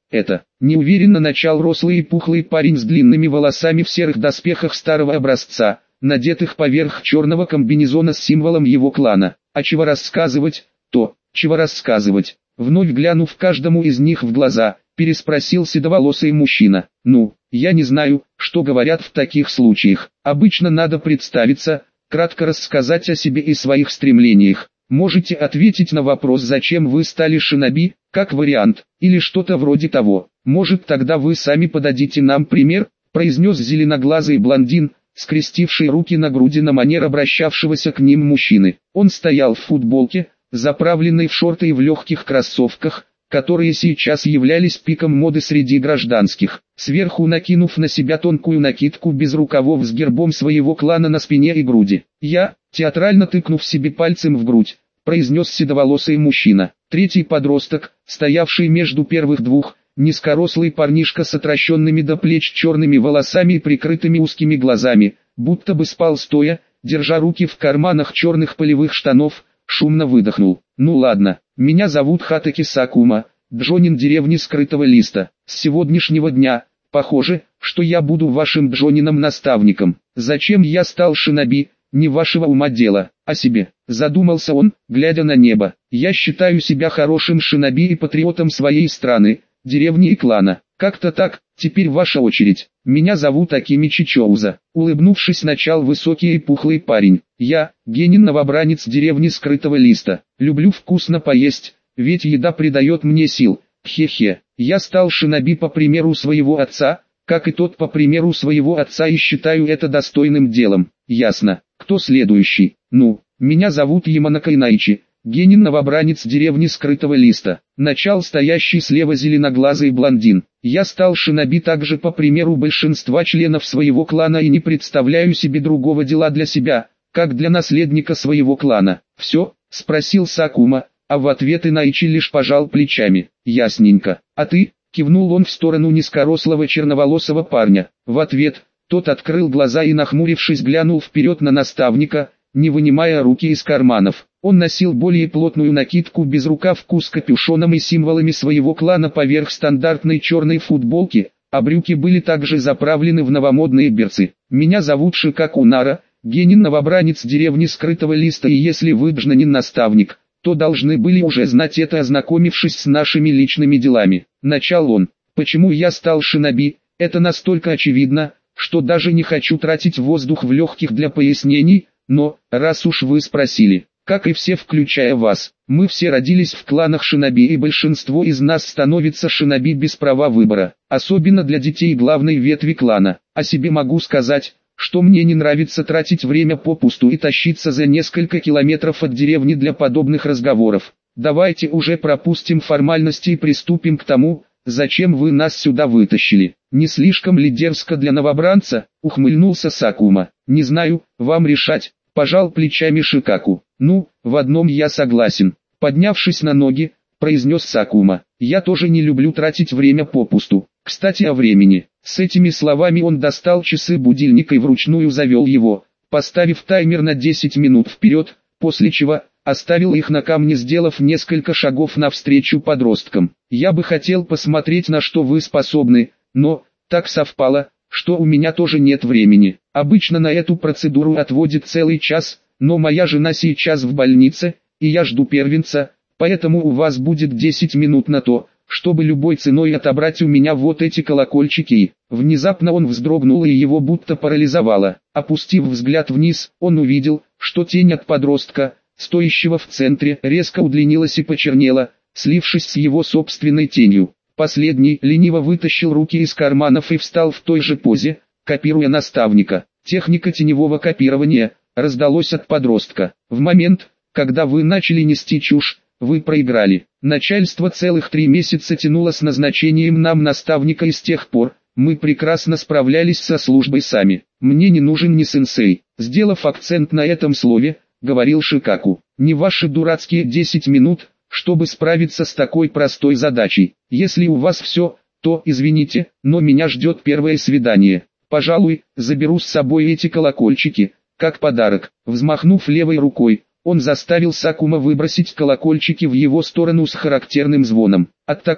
это, неуверенно начал рослый и пухлый парень с длинными волосами в серых доспехах старого образца, надетых поверх черного комбинезона с символом его клана. А чего рассказывать, то, чего рассказывать. Вновь глянув каждому из них в глаза, переспросил седоволосый мужчина. Ну, я не знаю, что говорят в таких случаях. Обычно надо представиться, кратко рассказать о себе и своих стремлениях. Можете ответить на вопрос, зачем вы стали шиноби, как вариант, или что-то вроде того. Может, тогда вы сами подадите нам пример, произнес зеленоглазый блондин, скрестивший руки на груди на манер обращавшегося к ним мужчины. Он стоял в футболке, заправленной в шорты и в легких кроссовках, которые сейчас являлись пиком моды среди гражданских, сверху накинув на себя тонкую накидку без рукавов с гербом своего клана на спине и груди. «Я», театрально тыкнув себе пальцем в грудь, произнес седоволосый мужчина. Третий подросток, стоявший между первых двух, низкорослый парнишка с отращенными до плеч черными волосами и прикрытыми узкими глазами, будто бы спал стоя, держа руки в карманах черных полевых штанов, шумно выдохнул. «Ну ладно, меня зовут Хатаки Сакума, джонин деревни Скрытого Листа. С сегодняшнего дня, похоже, что я буду вашим джонином-наставником. Зачем я стал шиноби, не вашего ума дело, о себе», задумался он, глядя на небо. «Я считаю себя хорошим шиноби и патриотом своей страны, деревни и клана. Как-то так, теперь ваша очередь. Меня зовут Акимичи Чоуза», улыбнувшись, начал высокий и пухлый парень. «Я, генин-новобранец деревни Скрытого Листа. Люблю вкусно поесть, ведь еда придает мне сил. Хе-хе. Я стал шиноби по примеру своего отца, как и тот по примеру своего отца, и считаю это достойным делом. Ясно. Кто следующий? Ну, меня зовут Яманака Инайчи, генин-новобранец деревни Скрытого Листа. Начал стоящий слева зеленоглазый блондин. Я стал шиноби также по примеру большинства членов своего клана и не представляю себе другого дела для себя, как для наследника своего клана. «Все?» — спросил Сакума, а в ответ Инайчи лишь пожал плечами. «Ясненько. А ты?» — кивнул он в сторону низкорослого черноволосого парня. В ответ, тот открыл глаза и, нахмурившись, глянул вперед на наставника, не вынимая руки из карманов. Он носил более плотную накидку без рукавку с капюшоном и символами своего клана поверх стандартной черной футболки, а брюки были также заправлены в новомодные берцы. «Меня зовут Шикаку Нара, генин-новобранец деревни Скрытого Листа, и если вы джонин-наставник, то должны были уже знать это, ознакомившись с нашими личными делами». Начал он. «Почему я стал шиноби, это настолько очевидно, что даже не хочу тратить воздух в легких для пояснений, но, раз уж вы спросили, как и все, включая вас, мы все родились в кланах шиноби, и большинство из нас становится шиноби без права выбора, особенно для детей главной ветви клана. О себе могу сказать, что мне не нравится тратить время попусту и тащиться за несколько километров от деревни для подобных разговоров. Давайте уже пропустим формальности и приступим к тому, зачем вы нас сюда вытащили. Не слишком ли дерзко для новобранца?» — ухмыльнулся Сакума. «Не знаю, вам решать», — пожал плечами Шикаку. «Ну, в одном я согласен», — поднявшись на ноги, произнес Сакума. «Я тоже не люблю тратить время попусту. Кстати, о времени». С этими словами он достал часы будильника и вручную завел его, поставив таймер на десять минут вперед, после чего оставил их на камне, сделав несколько шагов навстречу подросткам. «Я бы хотел посмотреть, на что вы способны, но, так совпало, что у меня тоже нет времени. Обычно на эту процедуру отводит целый час, но моя жена сейчас в больнице, и я жду первенца, поэтому у вас будет десять минут на то, чтобы любой ценой отобрать у меня вот эти колокольчики». Внезапно он вздрогнул, и его будто парализовало. Опустив взгляд вниз, он увидел, что тень от подростка, стоящего в центре, резко удлинилась и почернела, слившись с его собственной тенью. Последний лениво вытащил руки из карманов и встал в той же позе, копируя наставника. «Техника теневого копирования», раздалось от подростка. «В момент, когда вы начали нести чушь, вы проиграли. Начальство целых три месяца тянуло с назначением нам наставника, и с тех пор мы прекрасно справлялись со службой сами. Мне не нужен ни сенсей». Сделав акцент на этом слове, говорил Шикаку. «Не ваши дурацкие десять минут, чтобы справиться с такой простой задачей. Если у вас все, то извините, но меня ждет первое свидание. Пожалуй, заберу с собой эти колокольчики, как подарок». Взмахнув левой рукой, он заставил Сакума выбросить колокольчики в его сторону с характерным звоном. От такого,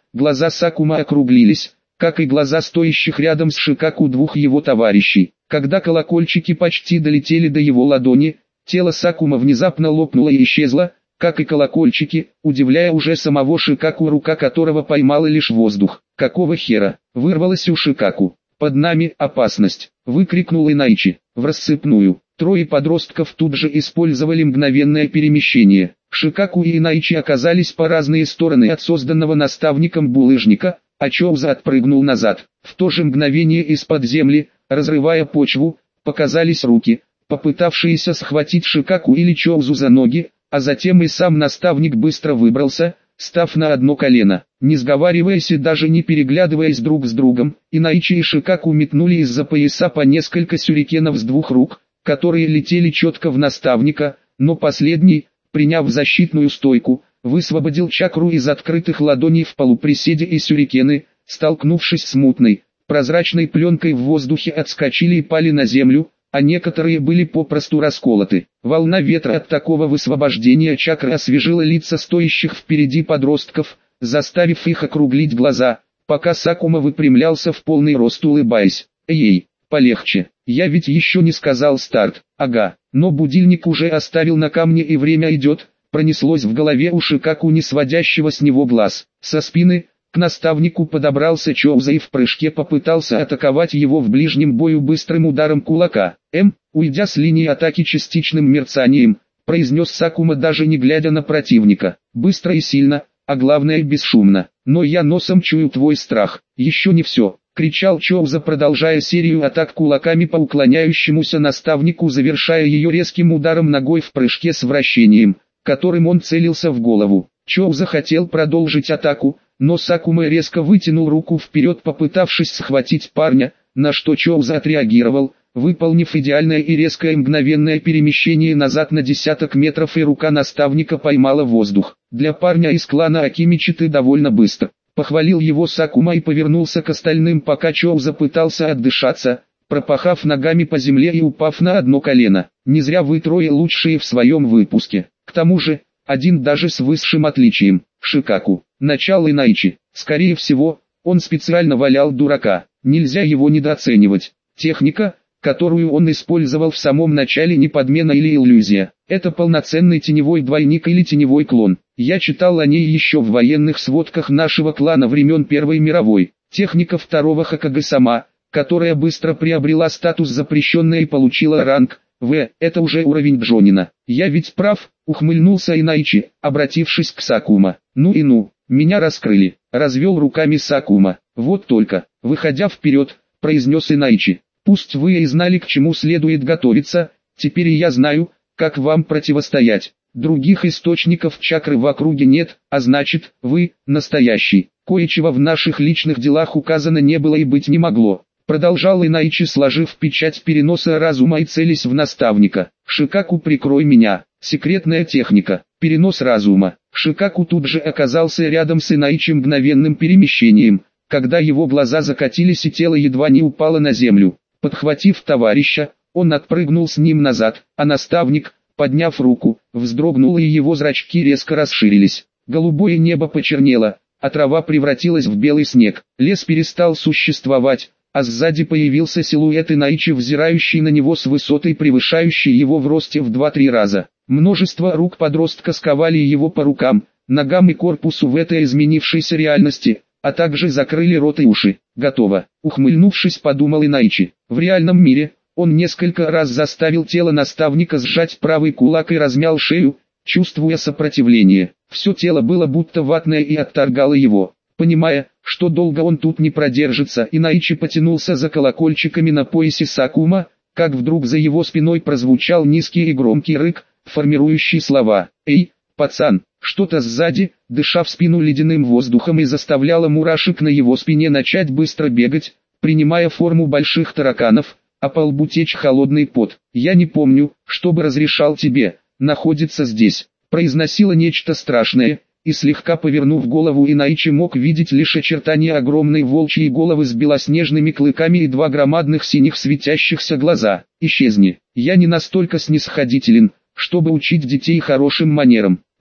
глаза Сакума округлились, как и глаза стоящих рядом с Шикаку двух его товарищей. Когда колокольчики почти долетели до его ладони, тело Сакума внезапно лопнуло и исчезло, как и колокольчики, удивляя уже самого Шикаку, рука которого поймала лишь воздух. «Какого хера?» — вырвалось у Шикаку. «Под нами опасность!» — выкрикнул Инайчи. В рассыпную. Трое подростков тут же использовали мгновенное перемещение. Шикаку и Инайчи оказались по разные стороны от созданного наставником булыжника, а Чоуза отпрыгнул назад. В то же мгновение из-под земли, разрывая почву, показались руки, попытавшиеся схватить Шикаку или Чоузу за ноги, а затем и сам наставник быстро выбрался, став на одно колено. Не сговариваясь и даже не переглядываясь друг с другом, Инайчи и Шикаку метнули из-за пояса по несколько сюрикенов с двух рук, которые летели четко в наставника, но последний, приняв защитную стойку, высвободил чакру из открытых ладоней в полуприседе, и сюрикены, столкнувшись с мутной, прозрачной пленкой в воздухе, отскочили и пали на землю, а некоторые были попросту расколоты. Волна ветра от такого высвобождения чакры освежила лица стоящих впереди подростков, заставив их округлить глаза, пока Сакума выпрямлялся в полный рост, улыбаясь. «Эй, полегче, я ведь еще не сказал старт». «Ага, но будильник уже оставил на камне и время идет», пронеслось в голове у Шикаку, не сводящего с него глаз. Со спины к наставнику подобрался Чоуза и в прыжке попытался атаковать его в ближнем бою быстрым ударом кулака. «М», уйдя с линии атаки частичным мерцанием, произнес Сакума, даже не глядя на противника. «Быстро и сильно, а главное бесшумно. Но я носом чую твой страх. Еще не все», — кричал Чоуза, продолжая серию атак кулаками по уклоняющемуся наставнику, завершая ее резким ударом ногой в прыжке с вращением, которым он целился в голову. Чоуза хотел продолжить атаку, но Сакума резко вытянул руку вперед, попытавшись схватить парня, на что Чоуза отреагировал, выполнив идеальное и резкое мгновенное перемещение назад на десяток метров, и рука наставника поймала воздух. «Для парня из клана Акимичи ты довольно быстро», — похвалил его Сакума и повернулся к остальным, пока Чоуза пытался отдышаться, пропахав ногами по земле и упав на одно колено. «Не зря вы трое лучшие в своем выпуске. К тому же, один даже с высшим отличием. Шикаку. Начало Инайчи. Скорее всего, он специально валял дурака. Нельзя его недооценивать. Техника, которую он использовал в самом начале, не подмена или иллюзия. Это полноценный теневой двойник или теневой клон. Я читал о ней еще в военных сводках нашего клана времен Первой мировой. Техника второго Хокаге сама, которая быстро приобрела статус запрещенной и получила ранг В, это уже уровень Джонина. Я ведь прав, ухмыльнулся Инайчи, обратившись к Сакума. Ну и ну, меня раскрыли, развел руками Сакума. Вот только, выходя вперед, произнес Инайчи. Пусть вы и знали, к чему следует готовиться, теперь и я знаю, как вам противостоять. Других источников чакры в округе нет, а значит, вы, настоящий. Кое-чего в наших личных делах указано не было и быть не могло. Продолжал Инайчи, сложив печать переноса разума и целясь в наставника. «Шикаку, прикрой меня». Секретная техника. Перенос разума. Шикаку тут же оказался рядом с Инайчи мгновенным перемещением, когда его глаза закатились и тело едва не упало на землю. Подхватив товарища, он отпрыгнул с ним назад, а наставник, подняв руку, вздрогнул, и его зрачки резко расширились. Голубое небо почернело, а трава превратилась в белый снег. Лес перестал существовать, а сзади появился силуэт Инайчи, взирающий на него с высотой, превышающей его в росте в два-три раза. Множество рук подростка сковали его по рукам, ногам и корпусу в этой изменившейся реальности, а также закрыли рот и уши. «Готово», — ухмыльнувшись, подумал Инайчи. В реальном мире он несколько раз заставил тело наставника сжать правый кулак и размял шею, чувствуя сопротивление. Все тело было будто ватное и отторгало его. Понимая, что долго он тут не продержится, Инайчи потянулся за колокольчиками на поясе Сакума, как вдруг за его спиной прозвучал низкий и громкий рык, формирующий слова. «Эй, пацан!» Что-то сзади, дыша в спину ледяным воздухом, и заставляло мурашек на его спине начать быстро бегать, принимая форму больших тараканов, а по лбу течь холодный пот. «Я не помню, чтобы разрешал тебе находиться здесь», произносило нечто страшное, и слегка повернув голову, Инайчи мог видеть лишь очертания огромной волчьей головы с белоснежными клыками и два громадных синих светящихся глаза. «Исчезни, я не настолько снисходителен, чтобы учить детей хорошим манерам».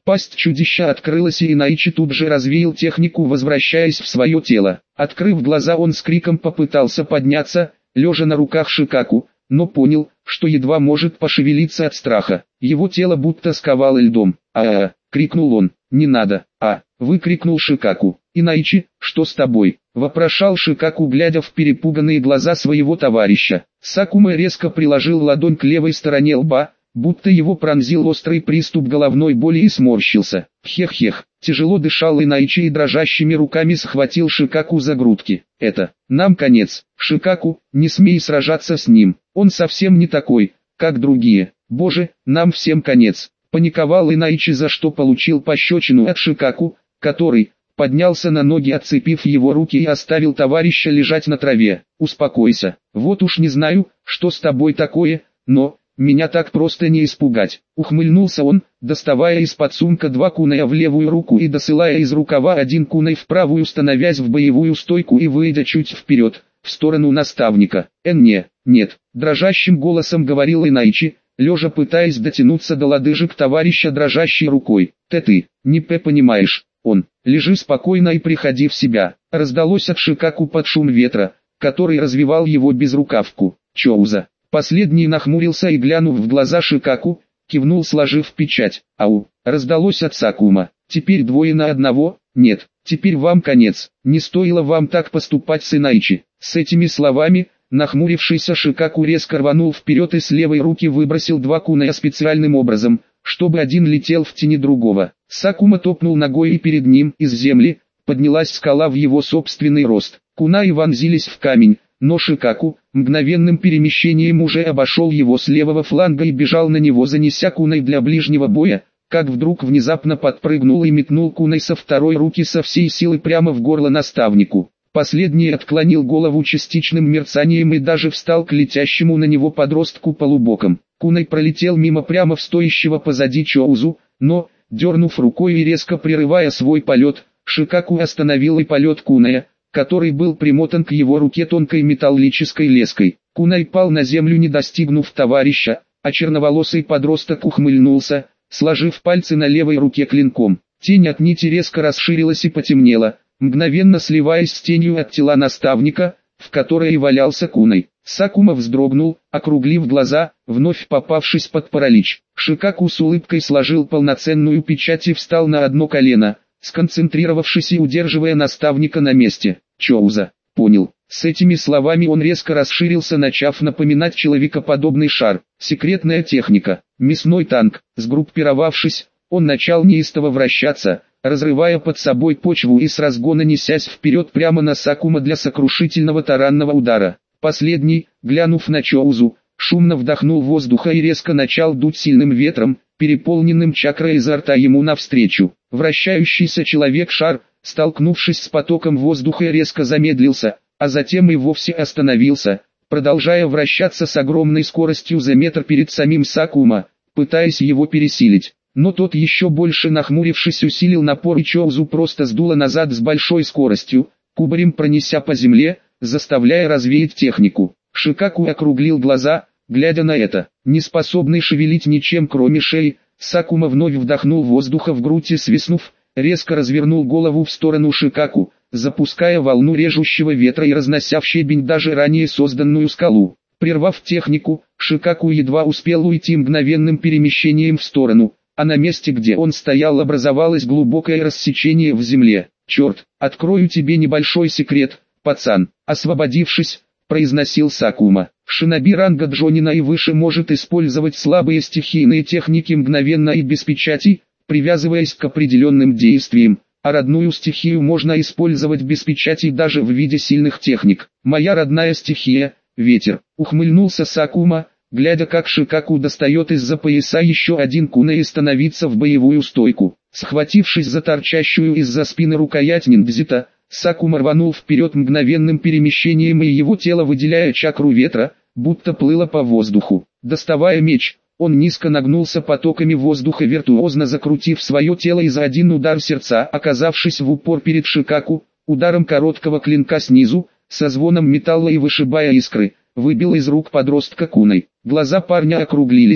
Пасть чудища открылась, и Инайчи тут же развеял технику, возвращаясь в свое тело. Открыв глаза, он с криком попытался подняться, лежа на руках Шикаку, но понял, что едва может пошевелиться от страха. Его тело будто сковало льдом. «А-а-а!» — крикнул он. «Не надо!» «А!» — выкрикнул Шикаку. «Инайчи, что с тобой?» — вопрошал Шикаку, глядя в перепуганные глаза своего товарища. Сакума резко приложил ладонь к левой стороне лба, будто его пронзил острый приступ головной боли, и сморщился. «Хех-хех!» — тяжело дышал Инайчи и дрожащими руками схватил Шикаку за грудки. «Это, нам конец. Шикаку, не смей сражаться с ним. Он совсем не такой, как другие. Боже, нам всем конец!» Паниковал Инайчи, за что получил пощечину от Шикаку, который поднялся на ноги, отцепив его руки, и оставил товарища лежать на траве. «Успокойся. Вот уж не знаю, что с тобой такое, но меня так просто не испугать», — ухмыльнулся он, доставая из-под сумка два куная в левую руку и досылая из рукава один кунай в правую, становясь в боевую стойку и выйдя чуть вперед, в сторону наставника. «Эн не, нет», — дрожащим голосом говорил Инайчи, лежа пытаясь дотянуться до лодыжек товарища дрожащей рукой. «Ты ты, не пе понимаешь, он, лежи спокойно и приходи в себя», — раздалось от Шикаку под шум ветра, который развивал его безрукавку. «Чоуза». Последний нахмурился и, глянув в глаза Шикаку, кивнул, сложив печать. «Ау», — раздалось от Сакума. «Теперь двое на одного? Нет, теперь вам конец. Не стоило вам так поступать с Инайчи». С этими словами нахмурившийся Шикаку резко рванул вперед и с левой руки выбросил два куная специальным образом, чтобы один летел в тени другого. Сакума топнул ногой, и перед ним из земли поднялась скала в его собственный рост. Кунаи вонзились в камень, но Шикаку мгновенным перемещением уже обошел его с левого фланга и бежал на него, занеся кунай для ближнего боя, как вдруг внезапно подпрыгнул и метнул кунай со второй руки со всей силы прямо в горло наставнику. Последний отклонил голову частичным мерцанием и даже встал к летящему на него подростку полубоком. Кунай пролетел мимо прямо в стоящего позади Чоузу, но, дернув рукой и резко прерывая свой полет, Шикаку остановил и полет куная, который был примотан к его руке тонкой металлической леской. Кунай пал на землю, не достигнув товарища, а черноволосый подросток ухмыльнулся, сложив пальцы на левой руке клинком. Тень от нити резко расширилась и потемнела, мгновенно сливаясь с тенью от тела наставника, в которой и валялся кунай. Сакума вздрогнул, округлив глаза, вновь попавшись под паралич. Шикаку с улыбкой сложил полноценную печать и встал на одно колено, сконцентрировавшись и удерживая наставника на месте. «Чоуза, понял». С этими словами он резко расширился, начав напоминать человекоподобный шар. Секретная техника. Мясной танк. Сгруппировавшись, он начал неистово вращаться, разрывая под собой почву и с разгона несясь вперед прямо на Сакума для сокрушительного таранного удара. Последний, глянув на Чоузу, шумно вдохнул воздуха и резко начал дуть сильным ветром, переполненным чакрой изо рта ему навстречу. Вращающийся человек-шар, столкнувшись с потоком воздуха, резко замедлился, а затем и вовсе остановился, продолжая вращаться с огромной скоростью за метр перед самим Сакума, пытаясь его пересилить. Но тот, еще больше нахмурившись, усилил напор, и Чоузу просто сдуло назад с большой скоростью, кубарем пронеся по земле, заставляя развеять технику. Шикаку округлил глаза, глядя на это. Не способный шевелить ничем кроме шеи, Сакума вновь вдохнул воздуха в грудь и, свистнув, резко развернул голову в сторону Шикаку, запуская волну режущего ветра и разнося в щебень даже ранее созданную скалу. Прервав технику, Шикаку едва успел уйти мгновенным перемещением в сторону, а на месте, где он стоял, образовалось глубокое рассечение в земле. «Черт, открою тебе небольшой секрет, пацан», освободившись, произносил Сакума. Шиноби ранга Джонина и выше может использовать слабые стихийные техники мгновенно и без печати, привязываясь к определенным действиям, а родную стихию можно использовать без печати даже в виде сильных техник. «Моя родная стихия — ветер», — ухмыльнулся Сакума, глядя, как Шикаку достает из-за пояса еще один кунай и становится в боевую стойку. Схватившись за торчащую из-за спины рукоять ниндзита, Сакума рванул вперед мгновенным перемещением, и его тело, выделяя чакру ветра, будто плыло по воздуху. Доставая меч, он низко нагнулся потоками воздуха, виртуозно закрутив свое тело, и за один удар сердца, оказавшись в упор перед Шикаку, ударом короткого клинка снизу, со звоном металла и вышибая искры, выбил из рук подростка кунай. Глаза парня округлились,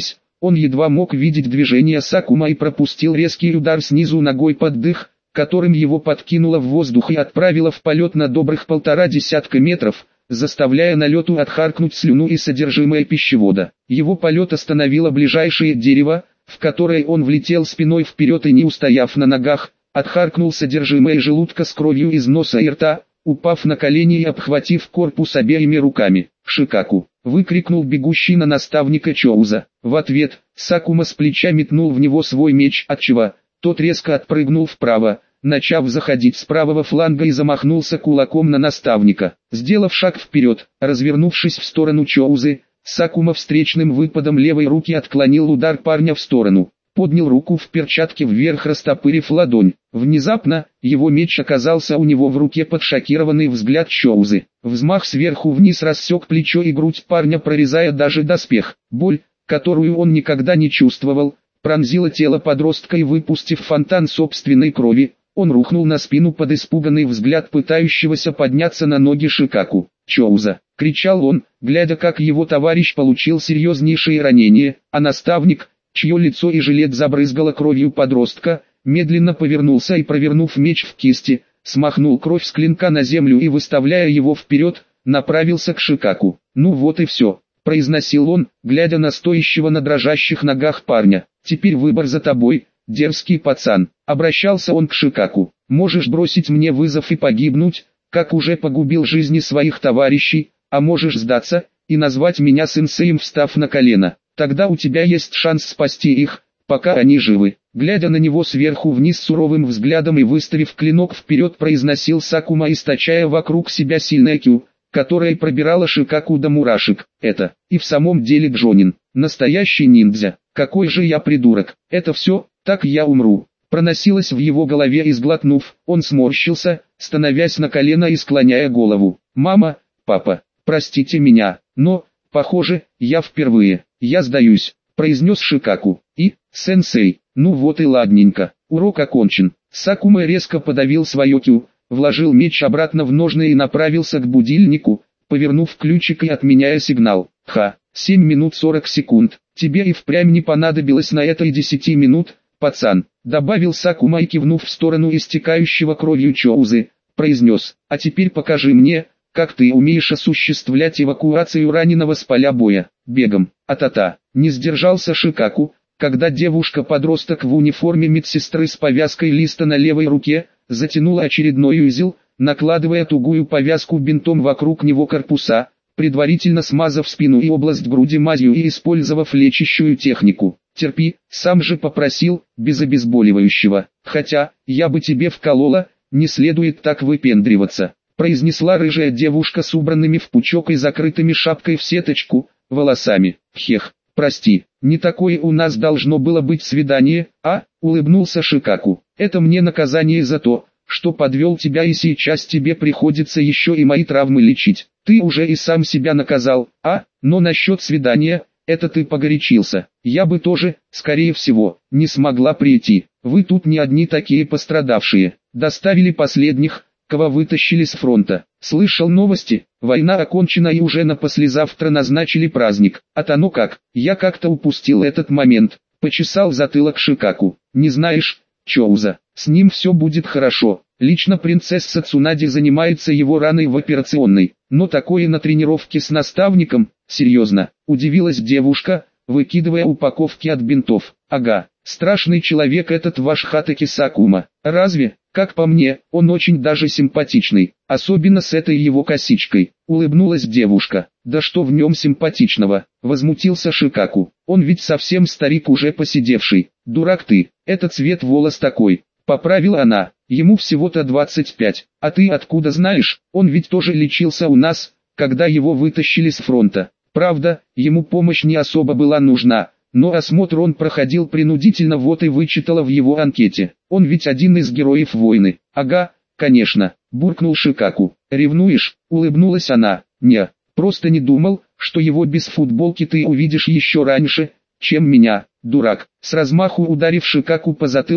Он едва мог видеть движение Сакума и пропустил резкий удар снизу ногой под дых, которым его подкинуло в воздух и отправило в полет на добрых полтора десятка метров, заставляя на лету отхаркнуть слюну и содержимое пищевода. Его полет остановило ближайшее дерево, в которое он влетел спиной вперед и, не устояв на ногах, отхаркнул содержимое желудка с кровью из носа и рта, упав на колени и обхватив корпус обеими руками. «Шикаку!» — выкрикнул бегущий на наставника Чоуза. В ответ, Сакума с плеча метнул в него свой меч, отчего тот резко отпрыгнул вправо, начав заходить с правого фланга и замахнулся кулаком на наставника. Сделав шаг вперед, развернувшись в сторону Чоузы, Сакума встречным выпадом левой руки отклонил удар парня в сторону. Поднял руку в перчатке вверх, растопырив ладонь. Внезапно, его меч оказался у него в руке под шокированный взгляд Чоузы. Взмах сверху вниз рассек плечо и грудь парня, прорезая даже доспех. Боль, которую он никогда не чувствовал, пронзила тело подростка и, выпустив фонтан собственной крови, он рухнул на спину под испуганный взгляд пытающегося подняться на ноги Шикаку. «Чоуза!» — кричал он, глядя, как его товарищ получил серьезнейшее ранение, а наставник, чье лицо и жилет забрызгало кровью подростка, медленно повернулся и, провернув меч в кисти, смахнул кровь с клинка на землю и, выставляя его вперед, направился к Шикаку. «Ну вот и все», — произносил он, глядя на стоящего на дрожащих ногах парня. «Теперь выбор за тобой, дерзкий пацан». Обращался он к Шикаку. «Можешь бросить мне вызов и погибнуть, как уже погубил жизни своих товарищей, а можешь сдаться и назвать меня сенсеем, встав на колено. Тогда у тебя есть шанс спасти их, пока они живы». Глядя на него сверху вниз суровым взглядом и выставив клинок вперед, произносил Сакума, источая вокруг себя сильное кю, которое пробирало Шикаку до мурашек. «Это и в самом деле Джонин, настоящий ниндзя. Какой же я придурок. Это все, так я умру». Проносилось в его голове, и, сглотнув, он сморщился, становясь на колено и склоняя голову. «Мама, папа, простите меня, но, похоже, я впервые, я сдаюсь», — произнес Шикаку. «И, сенсей, ну вот и ладненько, урок окончен». Сакума резко подавил свое кю, вложил меч обратно в ножны и направился к будильнику, повернув ключик и отменяя сигнал. «Ха, семь минут сорок секунд, тебе и впрямь не понадобилось на это и десяти минут, пацан», — добавил Сакума и, кивнув в сторону истекающего кровью Чоузы, произнес: «А теперь покажи мне, как ты умеешь осуществлять эвакуацию раненого с поля боя, бегом». «А-та-та», — не сдержался Шикаку, когда девушка-подросток в униформе медсестры с повязкой листа на левой руке затянула очередной узел, накладывая тугую повязку бинтом вокруг него корпуса, предварительно смазав спину и область груди мазью и использовав лечащую технику. «Терпи, сам же попросил, без обезболивающего. Хотя, я бы тебе вколола, не следует так выпендриваться», произнесла рыжая девушка с убранными в пучок и закрытыми шапкой в сеточку волосами. «Хех, прости, не такое у нас должно было быть свидание, а?» улыбнулся Шикаку. «Это мне наказание за то, что подвел тебя, и сейчас тебе приходится еще и мои травмы лечить. Ты уже и сам себя наказал, а? Но насчет свидания, это ты погорячился. Я бы тоже, скорее всего, не смогла прийти. Вы тут не одни такие пострадавшие. Доставили последних, кого вытащили с фронта. Слышал новости? Война окончена и уже на послезавтра назначили праздник. А то ну как, я как-то упустил этот момент». Почесал затылок Шикаку. «Не знаешь, Чоуза, с ним все будет хорошо. Лично принцесса Цунади занимается его раной в операционной. Но такое на тренировке с наставником? Серьезно?» Удивилась девушка, выкидывая упаковки от бинтов. «Ага, страшный человек этот ваш Хатаки Сакума. Разве? Как по мне, он очень даже симпатичный, особенно с этой его косичкой», улыбнулась девушка. «Да что в нем симпатичного?» возмутился Шикаку. «Он ведь совсем старик, уже посидевший. Дурак ты, это цвет волос такой», поправила она. «Ему всего-то двадцать пять, а ты откуда знаешь? Он ведь тоже лечился у нас, когда его вытащили с фронта. Правда, ему помощь не особо была нужна, но осмотр он проходил принудительно, вот и вычитала в его анкете. Он ведь один из героев войны». «Ага, конечно», буркнул Шикаку. «Ревнуешь?» улыбнулась она. «Не, просто не думал, что его без футболки ты увидишь еще раньше, чем меня, дурак». С размаху ударив Шикаку по затылку,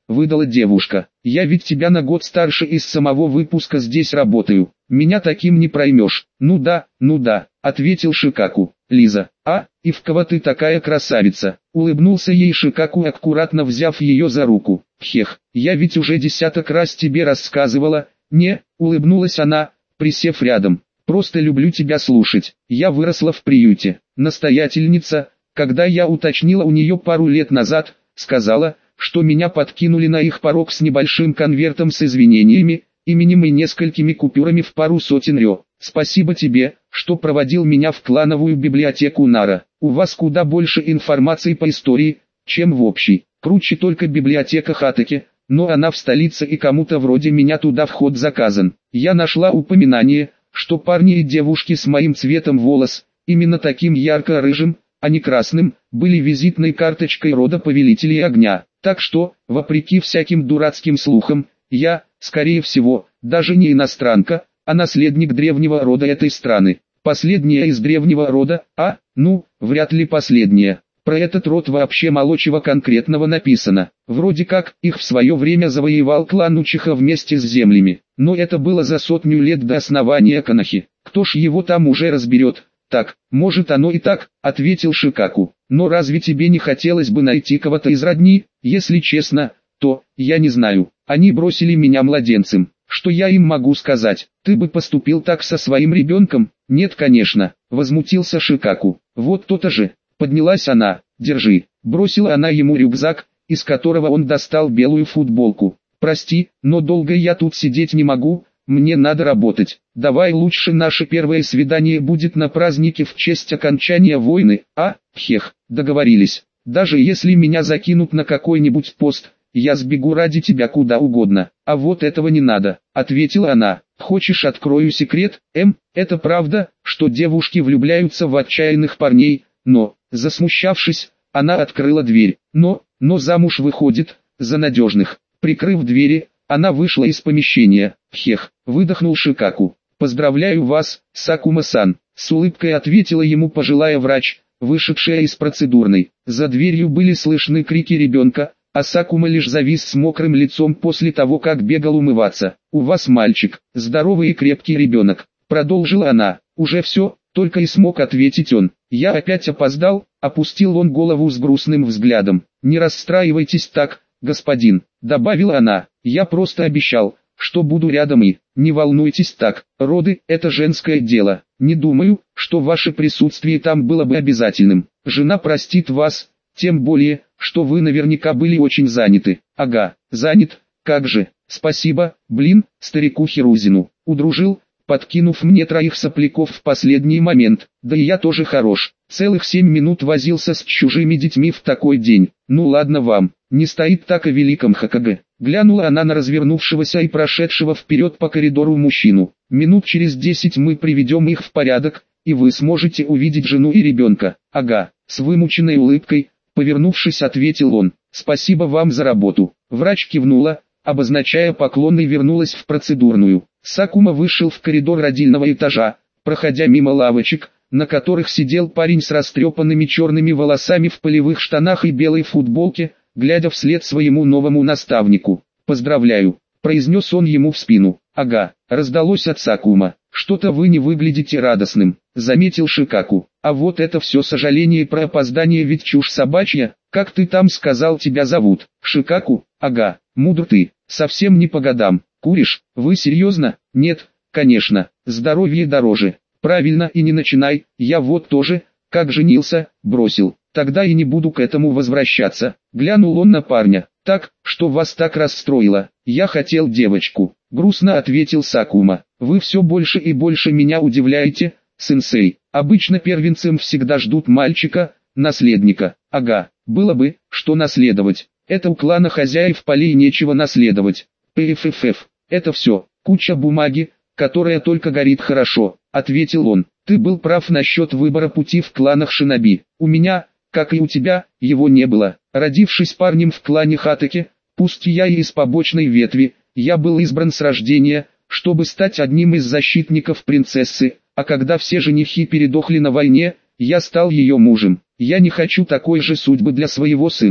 выдала девушка. Я ведь тебя на год старше из самого выпуска здесь работаю. Меня таким не проймешь. Ну да, ну да, ответил Шикаку. Лиза, а, и в кого ты такая красавица? Улыбнулся ей Шикаку, аккуратно взяв ее за руку. Хех, я ведь уже десяток раз тебе рассказывала. Не, улыбнулась она, присев рядом. Просто люблю тебя слушать. Я выросла в приюте. Настоятельница, когда я уточнила у нее пару лет назад, сказала, что меня подкинули на их порог с небольшим конвертом с извинениями, именем и несколькими купюрами в пару сотен рё. Спасибо тебе, что проводил меня в клановую библиотеку Нара. У вас куда больше информации по истории, чем в общей. Круче только библиотека Хатаки, но она в столице и кому-то вроде меня туда вход заказан. Я нашла упоминание, что парни и девушки с моим цветом волос, именно таким ярко-рыжим, а не красным, были визитной карточкой рода повелителей огня. Так что, вопреки всяким дурацким слухам, я, скорее всего, даже не иностранка, а наследник древнего рода этой страны. Последняя из древнего рода, а, ну, вряд ли последняя. Про этот род вообще мало чего конкретного написано. Вроде как, их в свое время завоевал клан Учиха вместе с землями. Но это было за сотню лет до основания Канахи. Кто ж его там уже разберет? Так, может оно и так, ответил Шикаку. Но разве тебе не хотелось бы найти кого-то из родни? Если честно, то, я не знаю. Они бросили меня младенцем. Что я им могу сказать? Ты бы поступил так со своим ребенком? Нет, конечно, возмутился Шикаку. Вот то-то же. Поднялась она. Держи. Бросила она ему рюкзак, из которого он достал белую футболку. Прости, но долго я тут сидеть не могу. Мне надо работать. Давай лучше наше первое свидание будет на празднике в честь окончания войны, а? Хех, договорились. Даже если меня закинут на какой-нибудь пост, я сбегу ради тебя куда угодно. А вот этого не надо, ответила она. Хочешь, открою секрет? Эм, это правда, что девушки влюбляются в отчаянных парней, но, засмущавшись, она открыла дверь. Но, но замуж выходит, за надежных. Прикрыв двери, она вышла из помещения. Хех, выдохнул Шикаку. Поздравляю вас, Сакума-сан, с улыбкой ответила ему пожилая врач, вышедшая из процедурной. За дверью были слышны крики ребенка, а Сакума лишь завис с мокрым лицом после того, как бегал умываться. «У вас мальчик, здоровый и крепкий ребенок», продолжила она. «Уже все», только и смог ответить он. «Я опять опоздал», опустил он голову с грустным взглядом. «Не расстраивайтесь так, господин», добавила она. «Я просто обещал, что буду рядом и, не волнуйтесь так, роды – это женское дело. Не думаю, что ваше присутствие там было бы обязательным. Жена простит вас, тем более, что вы наверняка были очень заняты». «Ага, занят, как же, спасибо, блин, старику Хирузину. Удружил, подкинув мне троих сопляков в последний момент. Да и я тоже хорош. Целых семь минут возился с чужими детьми в такой день. Ну ладно вам, не стоит так о великом Хокаге». Глянула она на развернувшегося и прошедшего вперед по коридору мужчину. «Минут через десять мы приведем их в порядок, и вы сможете увидеть жену и ребенка». «Ага», с вымученной улыбкой, повернувшись, ответил он. «Спасибо вам за работу». Врач кивнула, обозначая поклон, и вернулась в процедурную. Сакума вышел в коридор родильного этажа, проходя мимо лавочек, на которых сидел парень с растрепанными черными волосами в полевых штанах и белой футболке, глядя вслед своему новому наставнику. «Поздравляю», — произнес он ему в спину. «Ага», — раздалось от Сакума. «Что-то вы не выглядите радостным», — заметил Шикаку. «А вот это все сожаление про опоздание ведь чушь собачья. Как ты там сказал, тебя зовут?» «Шикаку?» «Ага, мудр ты, совсем не по годам. Куришь? Вы серьезно?» «Нет, конечно, здоровье дороже». «Правильно, и не начинай, я вот тоже, как женился, бросил. Тогда и не буду к этому возвращаться». Глянул он на парня. «Так, что вас так расстроило?» «Я хотел девочку», — грустно ответил Сакума. «Вы все больше и больше меня удивляете, сенсей. Обычно первенцем всегда ждут мальчика, наследника». «Ага, было бы, что наследовать. Это у клана хозяев полей нечего наследовать. Пффф, это все, куча бумаги, которая только горит хорошо», — ответил он. «Ты был прав насчет выбора пути в кланах шиноби. У меня, как и у тебя, его не было. Родившись парнем в клане Хатаки, пусть я и из побочной ветви, я был избран с рождения, чтобы стать одним из защитников принцессы, а когда все женихи передохли на войне, я стал ее мужем. Я не хочу такой же судьбы для своего сына.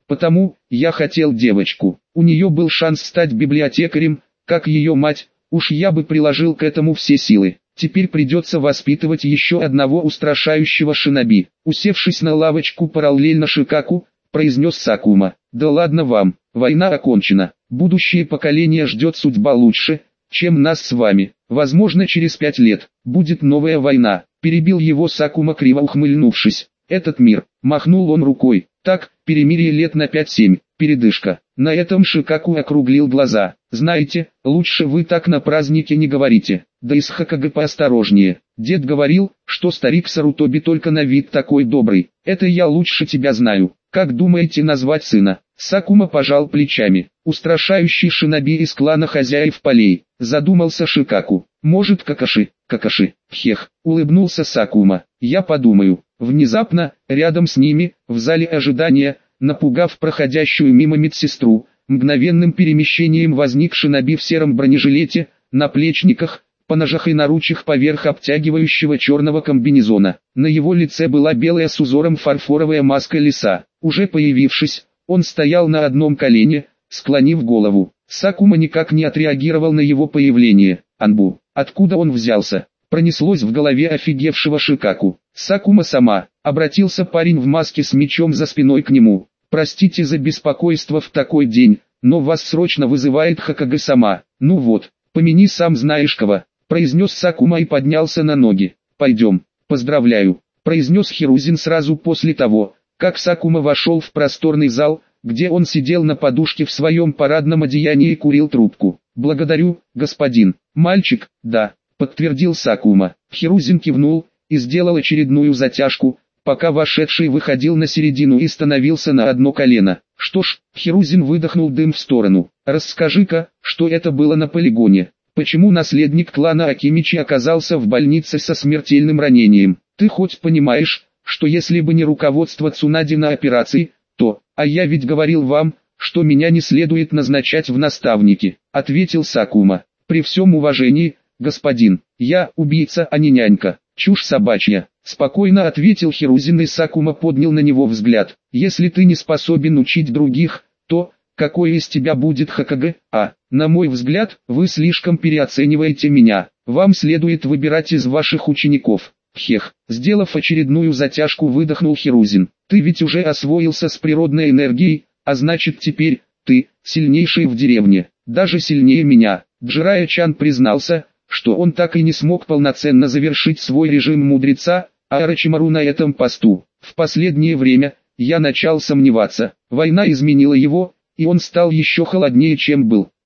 Потому, я хотел девочку. У нее был шанс стать библиотекарем, как ее мать, уж я бы приложил к этому все силы. Теперь придется воспитывать еще одного устрашающего шиноби. Усевшись на лавочку параллельно Шикаку, произнес Сакума. Да ладно вам, война окончена. Будущее поколение ждет судьба лучше, чем нас с вами. Возможно, через пять лет будет новая война. Перебил его Сакума, криво ухмыльнувшись. Этот мир, махнул он рукой. Так, перемирие лет на пять-семь, передышка. На этом Шикаку округлил глаза. Знаете, лучше вы так на празднике не говорите. Да и с Хокаге поосторожнее. Дед говорил, что старик Сарутоби только на вид такой добрый. Это я лучше тебя знаю. Как думаете назвать сына? Сакума пожал плечами. Устрашающий шиноби из клана хозяев полей. Задумался Шикаку. Может, Какаши? Какаши. Хех. Улыбнулся Сакума. Я подумаю. Внезапно, рядом с ними, в зале ожидания, напугав проходящую мимо медсестру, мгновенным перемещением возник шиноби в сером бронежилете, наплечниках, поножах и наручах поверх обтягивающего черного комбинезона. На его лице была белая с узором фарфоровая маска лиса. Уже появившись, он стоял на одном колене, склонив голову. Сакума никак не отреагировал на его появление. Анбу, откуда он взялся? Пронеслось в голове офигевшего Шикаку. Сакума сама, обратился парень в маске с мечом за спиной к нему. Простите за беспокойство в такой день, но вас срочно вызывает Хокаге сама. Ну вот, помяни сам знаешь кого, произнес Сакума и поднялся на ноги. Пойдем, поздравляю, произнес Хирузин сразу после того, как Сакума вошел в просторный зал, где он сидел на подушке в своем парадном одеянии и курил трубку. Благодарю, господин. Мальчик, да, подтвердил Сакума. Хирузин кивнул и сделал очередную затяжку, пока вошедший выходил на середину и становился на одно колено. Что ж, Хирузин выдохнул дым в сторону. Расскажи-ка, что это было на полигоне? Почему наследник клана Акимичи оказался в больнице со смертельным ранением? Ты хоть понимаешь, что если бы не руководство Цунади на операции, то, а я ведь говорил вам, что меня не следует назначать в наставники, ответил Сакума. При всем уважении, господин, я убийца, а не нянька. Чушь собачья, спокойно ответил Хирузин, и Сакума поднял на него взгляд. Если ты не способен учить других, то, какой из тебя будет Хокаге? А, на мой взгляд, вы слишком переоцениваете меня. Вам следует выбирать из ваших учеников. Хех, сделав очередную затяжку, выдохнул Хирузин. Ты ведь уже освоился с природной энергией, а значит теперь, ты, сильнейший в деревне, даже сильнее меня. Джирая-чан признался, что он так и не смог полноценно завершить свой режим мудреца, а Орочимару на этом посту. В последнее время, я начал сомневаться, война изменила его, и он стал еще холоднее, чем был.